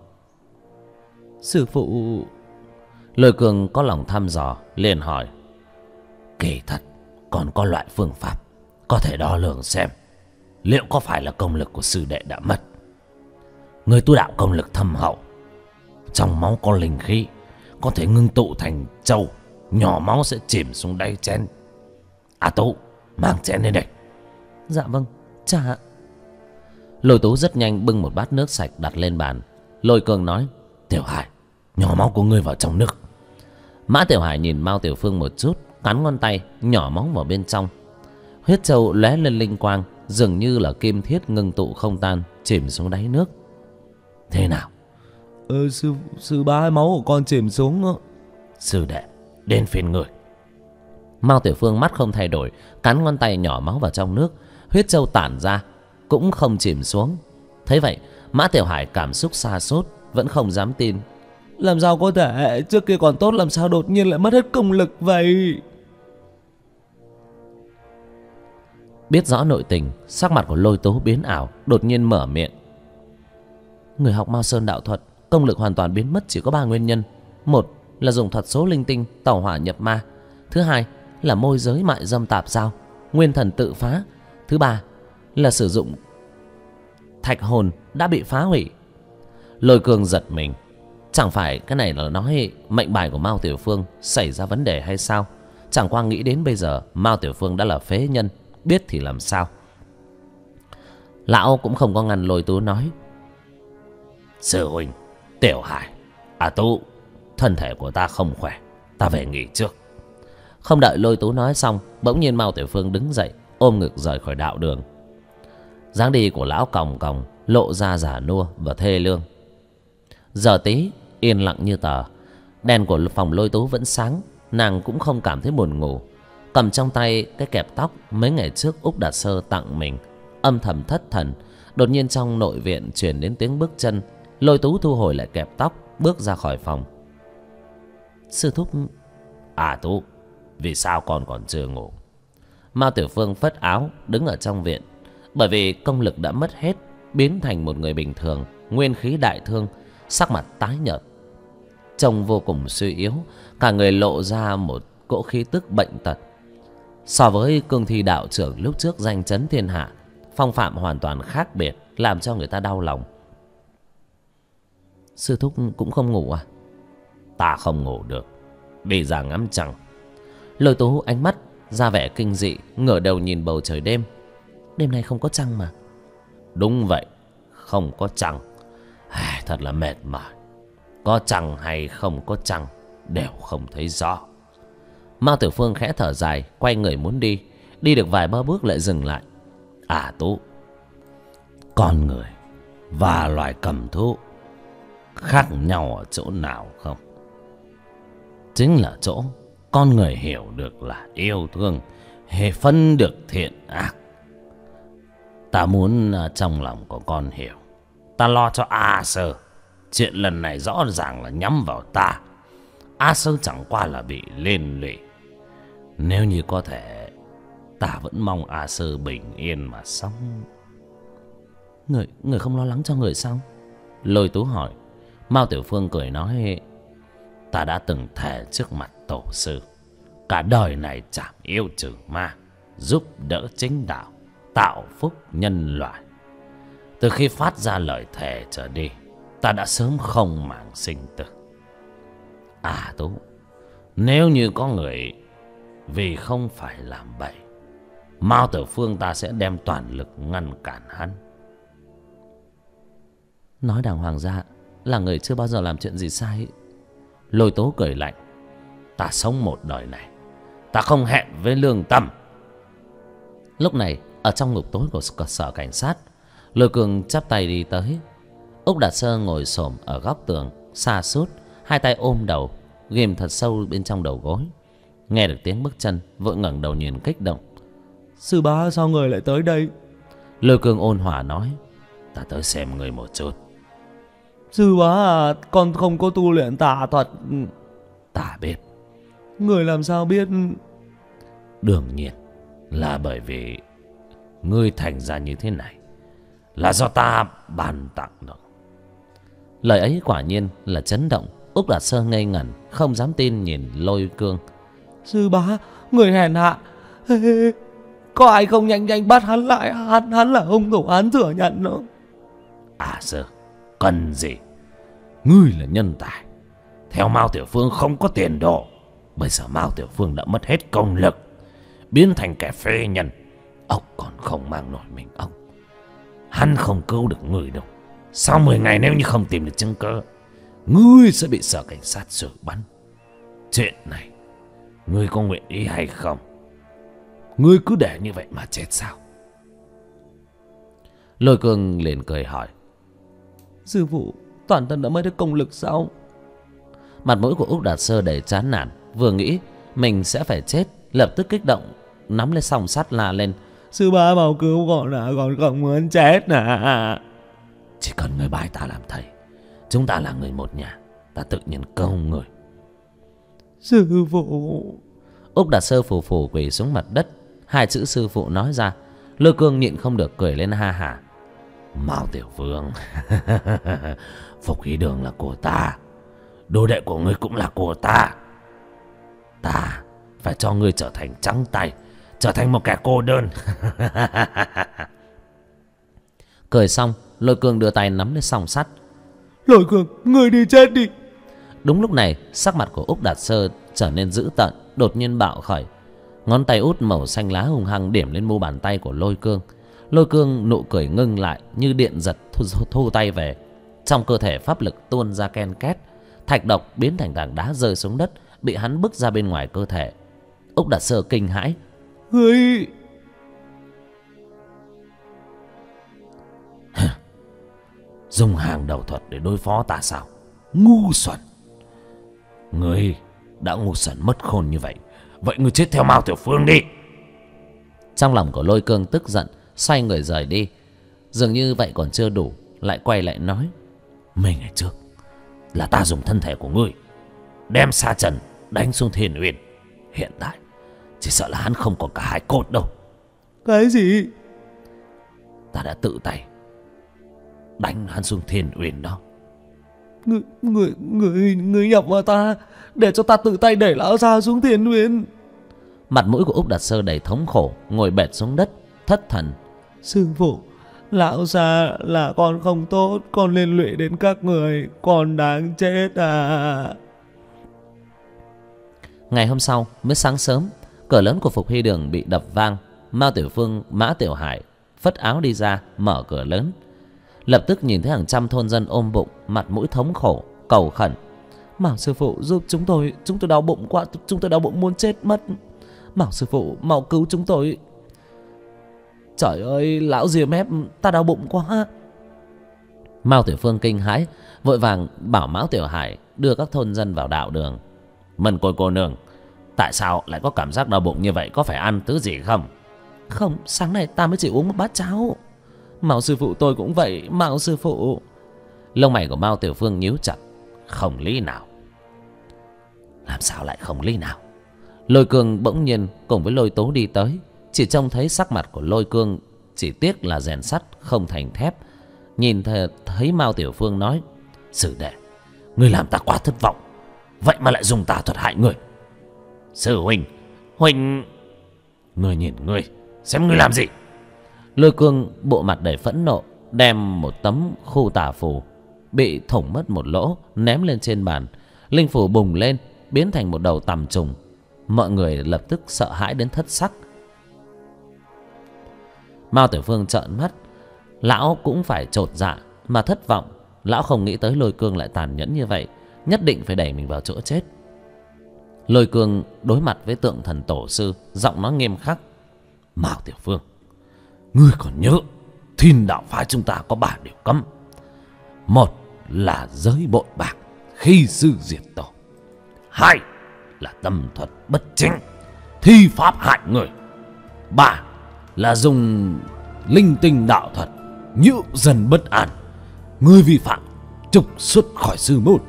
Sư phụ... Lôi Cương có lòng thăm dò, liền hỏi: Kỳ thật còn có loại phương pháp có thể đo lường xem liệu có phải là công lực của sư đệ đã mất. Người tu đạo công lực thâm hậu, trong máu có linh khí, có thể ngưng tụ thành châu, nhỏ máu sẽ chìm xuống đáy chén. Tú, mang chén lên đây. Dạ vâng, chà. Lôi Tú rất nhanh bưng một bát nước sạch đặt lên bàn. Lôi Cương nói: Tiểu Hải, nhỏ máu của ngươi vào trong nước. Mã Tiểu Hải nhìn Mao Tiểu Phương một chút, cắn ngón tay nhỏ máu vào bên trong. Huyết châu lóe lên linh quang, dường như là kim thiết ngưng tụ không tan, chìm xuống đáy nước. Thế nào? Sư bá, máu của con chìm xuống. Sư đệ, đến phiên người. Mao Tiểu Phương mắt không thay đổi, cắn ngón tay nhỏ máu vào trong nước. Huyết châu tản ra, cũng không chìm xuống. Thấy vậy, Mã Tiểu Hải cảm xúc sa sút, vẫn không dám tin. Làm sao có thể, trước kia còn tốt, làm sao đột nhiên lại mất hết công lực vậy? Biết rõ nội tình, sắc mặt của Lôi Tú biến ảo, đột nhiên mở miệng: Người học Mao Sơn đạo thuật, công lực hoàn toàn biến mất chỉ có 3 nguyên nhân. Một là dùng thuật số linh tinh, tẩu hỏa nhập ma. Thứ hai là môi giới mại dâm tạp giao, nguyên thần tự phá. Thứ ba là sử dụng thạch hồn đã bị phá hủy. Lôi Cương giật mình. Chẳng phải cái này là nói mệnh bài của Mao Tiểu Phương xảy ra vấn đề hay sao? Chẳng qua nghĩ đến bây giờ Mao Tiểu Phương đã là phế nhân, biết thì làm sao. Lão cũng không có ngăn Lôi Tú nói: Sư huynh, Tiểu Hải, Tú, thân thể của ta không khỏe, ta về nghỉ trước. Không đợi Lôi Tú nói xong, bỗng nhiên Mao Tiểu Phương đứng dậy, ôm ngực rời khỏi đạo đường. Dáng đi của lão còng còng, lộ ra già nua và thê lương. Giờ tí yên lặng như tờ. Đèn của phòng Lôi Tú vẫn sáng, nàng cũng không cảm thấy buồn ngủ. Cầm trong tay cái kẹp tóc mấy ngày trước Úc Đạt Sơ tặng mình, âm thầm thất thần. Đột nhiên trong nội viện truyền đến tiếng bước chân. Lôi Tú thu hồi lại kẹp tóc, bước ra khỏi phòng. Sư thúc... Tú, vì sao con còn chưa ngủ? Mao Tiểu Phương phất áo đứng ở trong viện. Bởi vì công lực đã mất hết, biến thành một người bình thường, nguyên khí đại thương, sắc mặt tái nhợt, trông vô cùng suy yếu, cả người lộ ra một cỗ khí tức bệnh tật. So với cương thi đạo trưởng lúc trước danh chấn thiên hạ, phong phạm hoàn toàn khác biệt, làm cho người ta đau lòng. Sư thúc cũng không ngủ à? Ta không ngủ được, đi ra ngắm trăng. Lôi Tú ánh mắt ra vẻ kinh dị, ngửa đầu nhìn bầu trời đêm. Đêm nay không có trăng mà. Đúng vậy, không có trăng. Thật là mệt mỏi. Có trăng hay không có trăng đều không thấy rõ. Mao Tiểu Phương khẽ thở dài, quay người muốn đi. Đi được vài ba bước lại dừng lại. Tú, con người và loài cầm thú khác nhau ở chỗ nào không? Chính là chỗ con người hiểu được là yêu thương, hệ phân được thiện ác. Ta muốn trong lòng của con hiểu. Ta lo cho A Sơ. Chuyện lần này rõ ràng là nhắm vào ta. A Sơ chẳng qua là bị liên lụy. Nếu như có thể, ta vẫn mong A Sơ bình yên mà sống. Người không lo lắng cho người sao? Lôi Tú hỏi. Mao Tiểu Phương cười nói, ta đã từng thề trước mặt tổ sư, cả đời này chảm yêu trừ ma, giúp đỡ chính đạo, tạo phúc nhân loại. Từ khi phát ra lời thề trở đi, ta đã sớm không màng sinh tử. Tú, nếu như có người vì không phải làm bậy, Mao Tiểu Phương ta sẽ đem toàn lực ngăn cản hắn. Nói đàng hoàng ra là người chưa bao giờ làm chuyện gì sai. Lôi Tố cười lạnh. Ta sống một đời này, ta không hẹn với lương tâm. Lúc này ở trong ngục tối của sở cảnh sát, Lôi Cương chắp tay đi tới. Úc Đạt Sơ ngồi xổm ở góc tường, sa sút, hai tay ôm đầu, ghim thật sâu bên trong đầu gối. Nghe được tiếng bước chân, vội ngẩng đầu nhìn kích động. Sư bá, sao người lại tới đây? Lôi Cương ôn hòa nói, ta tới xem người một chút. Sư bá à, con không có tu luyện tà thuật. Ta biết. Người làm sao biết? Đương nhiên là bởi vì ngươi thành ra như thế này là do ta ban tặng đó. Lời ấy quả nhiên là chấn động. Úc Đạt Sơ ngây ngẩn, không dám tin nhìn Lôi Cương. Sư bá, người hèn hạ. Có ai không nhanh nhanh bắt hắn lại? Hắn là hung thủ, hắn thừa nhận nữa. Sơ, cần gì? Ngươi là nhân tài, theo Mao Tiểu Phương không có tiền đồ. Bây giờ Mao Tiểu Phương đã mất hết công lực, biến thành kẻ phế nhân. Ông còn không mang nổi mình ông. Hắn không cứu được người đâu. Sau 10 ngày nếu như không tìm được chứng cứ, ngươi sẽ bị sở cảnh sát xử bắn. Chuyện này ngươi có nguyện ý hay không? Ngươi cứ để như vậy mà chết sao? Lôi Cương liền cười hỏi, sư phụ, toàn thân đã mất hết công lực sao? Mặt mũi của Úc Đạt Sơ đầy chán nản, vừa nghĩ mình sẽ phải chết, lập tức kích động nắm lấy song sắt la lên, sư bá mau cứu con à, con không muốn chết à. Chỉ cần người bái ta làm thầy, chúng ta là người một nhà, ta tự nhiên câu người. Sư phụ. Úc Đạt Sơ phù phù quỳ xuống mặt đất. Hai chữ sư phụ nói ra, Lôi Cương nhịn không được cười lên ha hả. Mao Tiểu Phương, Phục Khí Đường là của ta, đồ đệ của ngươi cũng là của ta. Ta phải cho ngươi trở thành trắng tay, trở thành một kẻ cô đơn. Cười xong, Lôi Cương đưa tay nắm lấy song sắt. Lôi Cương, ngươi đi chết đi. Đúng lúc này, sắc mặt của Úc Đạt Sơ trở nên dữ tợn, đột nhiên bạo khởi. Ngón tay út màu xanh lá hung hăng điểm lên mu bàn tay của Lôi Cương. Lôi Cương nụ cười ngưng lại, như điện giật thu tay về. Trong cơ thể pháp lực tuôn ra ken két, thạch độc biến thành tảng đá rơi xuống đất, bị hắn bức ra bên ngoài cơ thể. Úc Đạt Sơ kinh hãi. Ngươi dùng hàng đầu thuật để đối phó ta sao? Ngu xuẩn. Ngươi đã ngu xuẩn mất khôn như vậy, vậy ngươi chết theo Mao Tiểu Phương đi. Trong lòng của Lôi Cương tức giận, xoay người rời đi. Dường như vậy còn chưa đủ, lại quay lại nói, mấy ngày trước là ta dùng thân thể của ngươi đem Sa Trần đánh xuống Thiên Uyên. Hiện tại chỉ sợ là hắn không còn cả hai cốt đâu. Cái gì? Ta đã tự tay đánh hắn xuống Thiên Uyên đó. Người nhập vào ta, để cho ta tự tay đẩy lão ra xuống Thiên Uyên. Mặt mũi của Úc Đạt Sơ đầy thống khổ, ngồi bệt xuống đất, thất thần. Sư phụ, lão già là con không tốt, con liên lụy đến các người, con đáng chết à. Ngày hôm sau mới sáng sớm, cửa lớn của Phục Hy Đường bị đập vang. Mao Tiểu Phương, Mã Tiểu Hải phất áo đi ra mở cửa lớn. Lập tức nhìn thấy hàng trăm thôn dân ôm bụng, mặt mũi thống khổ cầu khẩn: Mao sư phụ giúp chúng tôi đau bụng quá, chúng tôi đau bụng muốn chết mất. Mao sư phụ mau cứu chúng tôi. Trời ơi, lão rìa mép, ta đau bụng quá. Mao Tiểu Phương kinh hãi, vội vàng bảo Mão Tiểu Hải đưa các thôn dân vào đạo đường. Mần cô nương, tại sao lại có cảm giác đau bụng như vậy? Có phải ăn thứ gì không? Không, sáng nay ta mới chỉ uống một bát cháo. Mao sư phụ tôi cũng vậy, Mao sư phụ. Lông mày của Mao Tiểu Phương nhíu chặt. Không lý nào. Làm sao lại không lý nào? Lôi Cương bỗng nhiên cùng với Lôi Tố đi tới. Chỉ trông thấy sắc mặt của Lôi Cương chỉ tiếc là rèn sắt không thành thép. Nhìn thấy Mao Tiểu Phương nói: Sư đệ, ngươi làm ta quá thất vọng, vậy mà lại dùng tà thuật hại người. Sư huynh, ngươi nhìn ngươi, xem ngươi làm gì. Lôi Cương bộ mặt đầy phẫn nộ, đem một tấm khu tà phù bị thủng mất một lỗ ném lên trên bàn. Linh phù bùng lên, biến thành một đầu tằm trùng. Mọi người lập tức sợ hãi đến thất sắc. Mao Tiểu Phương trợn mắt, lão cũng phải chột dạ mà thất vọng. Lão không nghĩ tới Lôi Cương lại tàn nhẫn như vậy, nhất định phải đẩy mình vào chỗ chết. Lôi Cương đối mặt với tượng thần tổ sư, giọng nói nghiêm khắc: Mao Tiểu Phương, ngươi còn nhớ Thiên đạo phái chúng ta có 3 điều cấm. Một là giới bội bạc, khi sư diệt tổ. 2 là tâm thuật bất chính, thi pháp hại người. 3 là dùng linh tinh đạo thuật, nhự dân bất an. Ngươi vi phạm, trục xuất khỏi sư môn.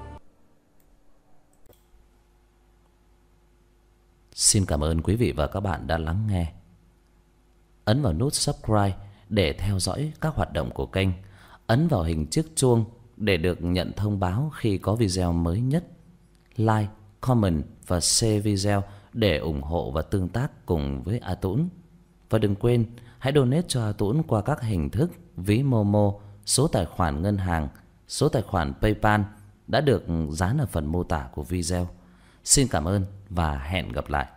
Xin cảm ơn quý vị và các bạn đã lắng nghe. Ấn vào nút subscribe để theo dõi các hoạt động của kênh. Ấn vào hình chiếc chuông để được nhận thông báo khi có video mới nhất. Like, comment và share video để ủng hộ và tương tác cùng với A Tũng. Và đừng quên hãy donate cho A Tũng qua các hình thức ví Momo, số tài khoản ngân hàng, số tài khoản PayPal đã được dán ở phần mô tả của video. Xin cảm ơn và hẹn gặp lại.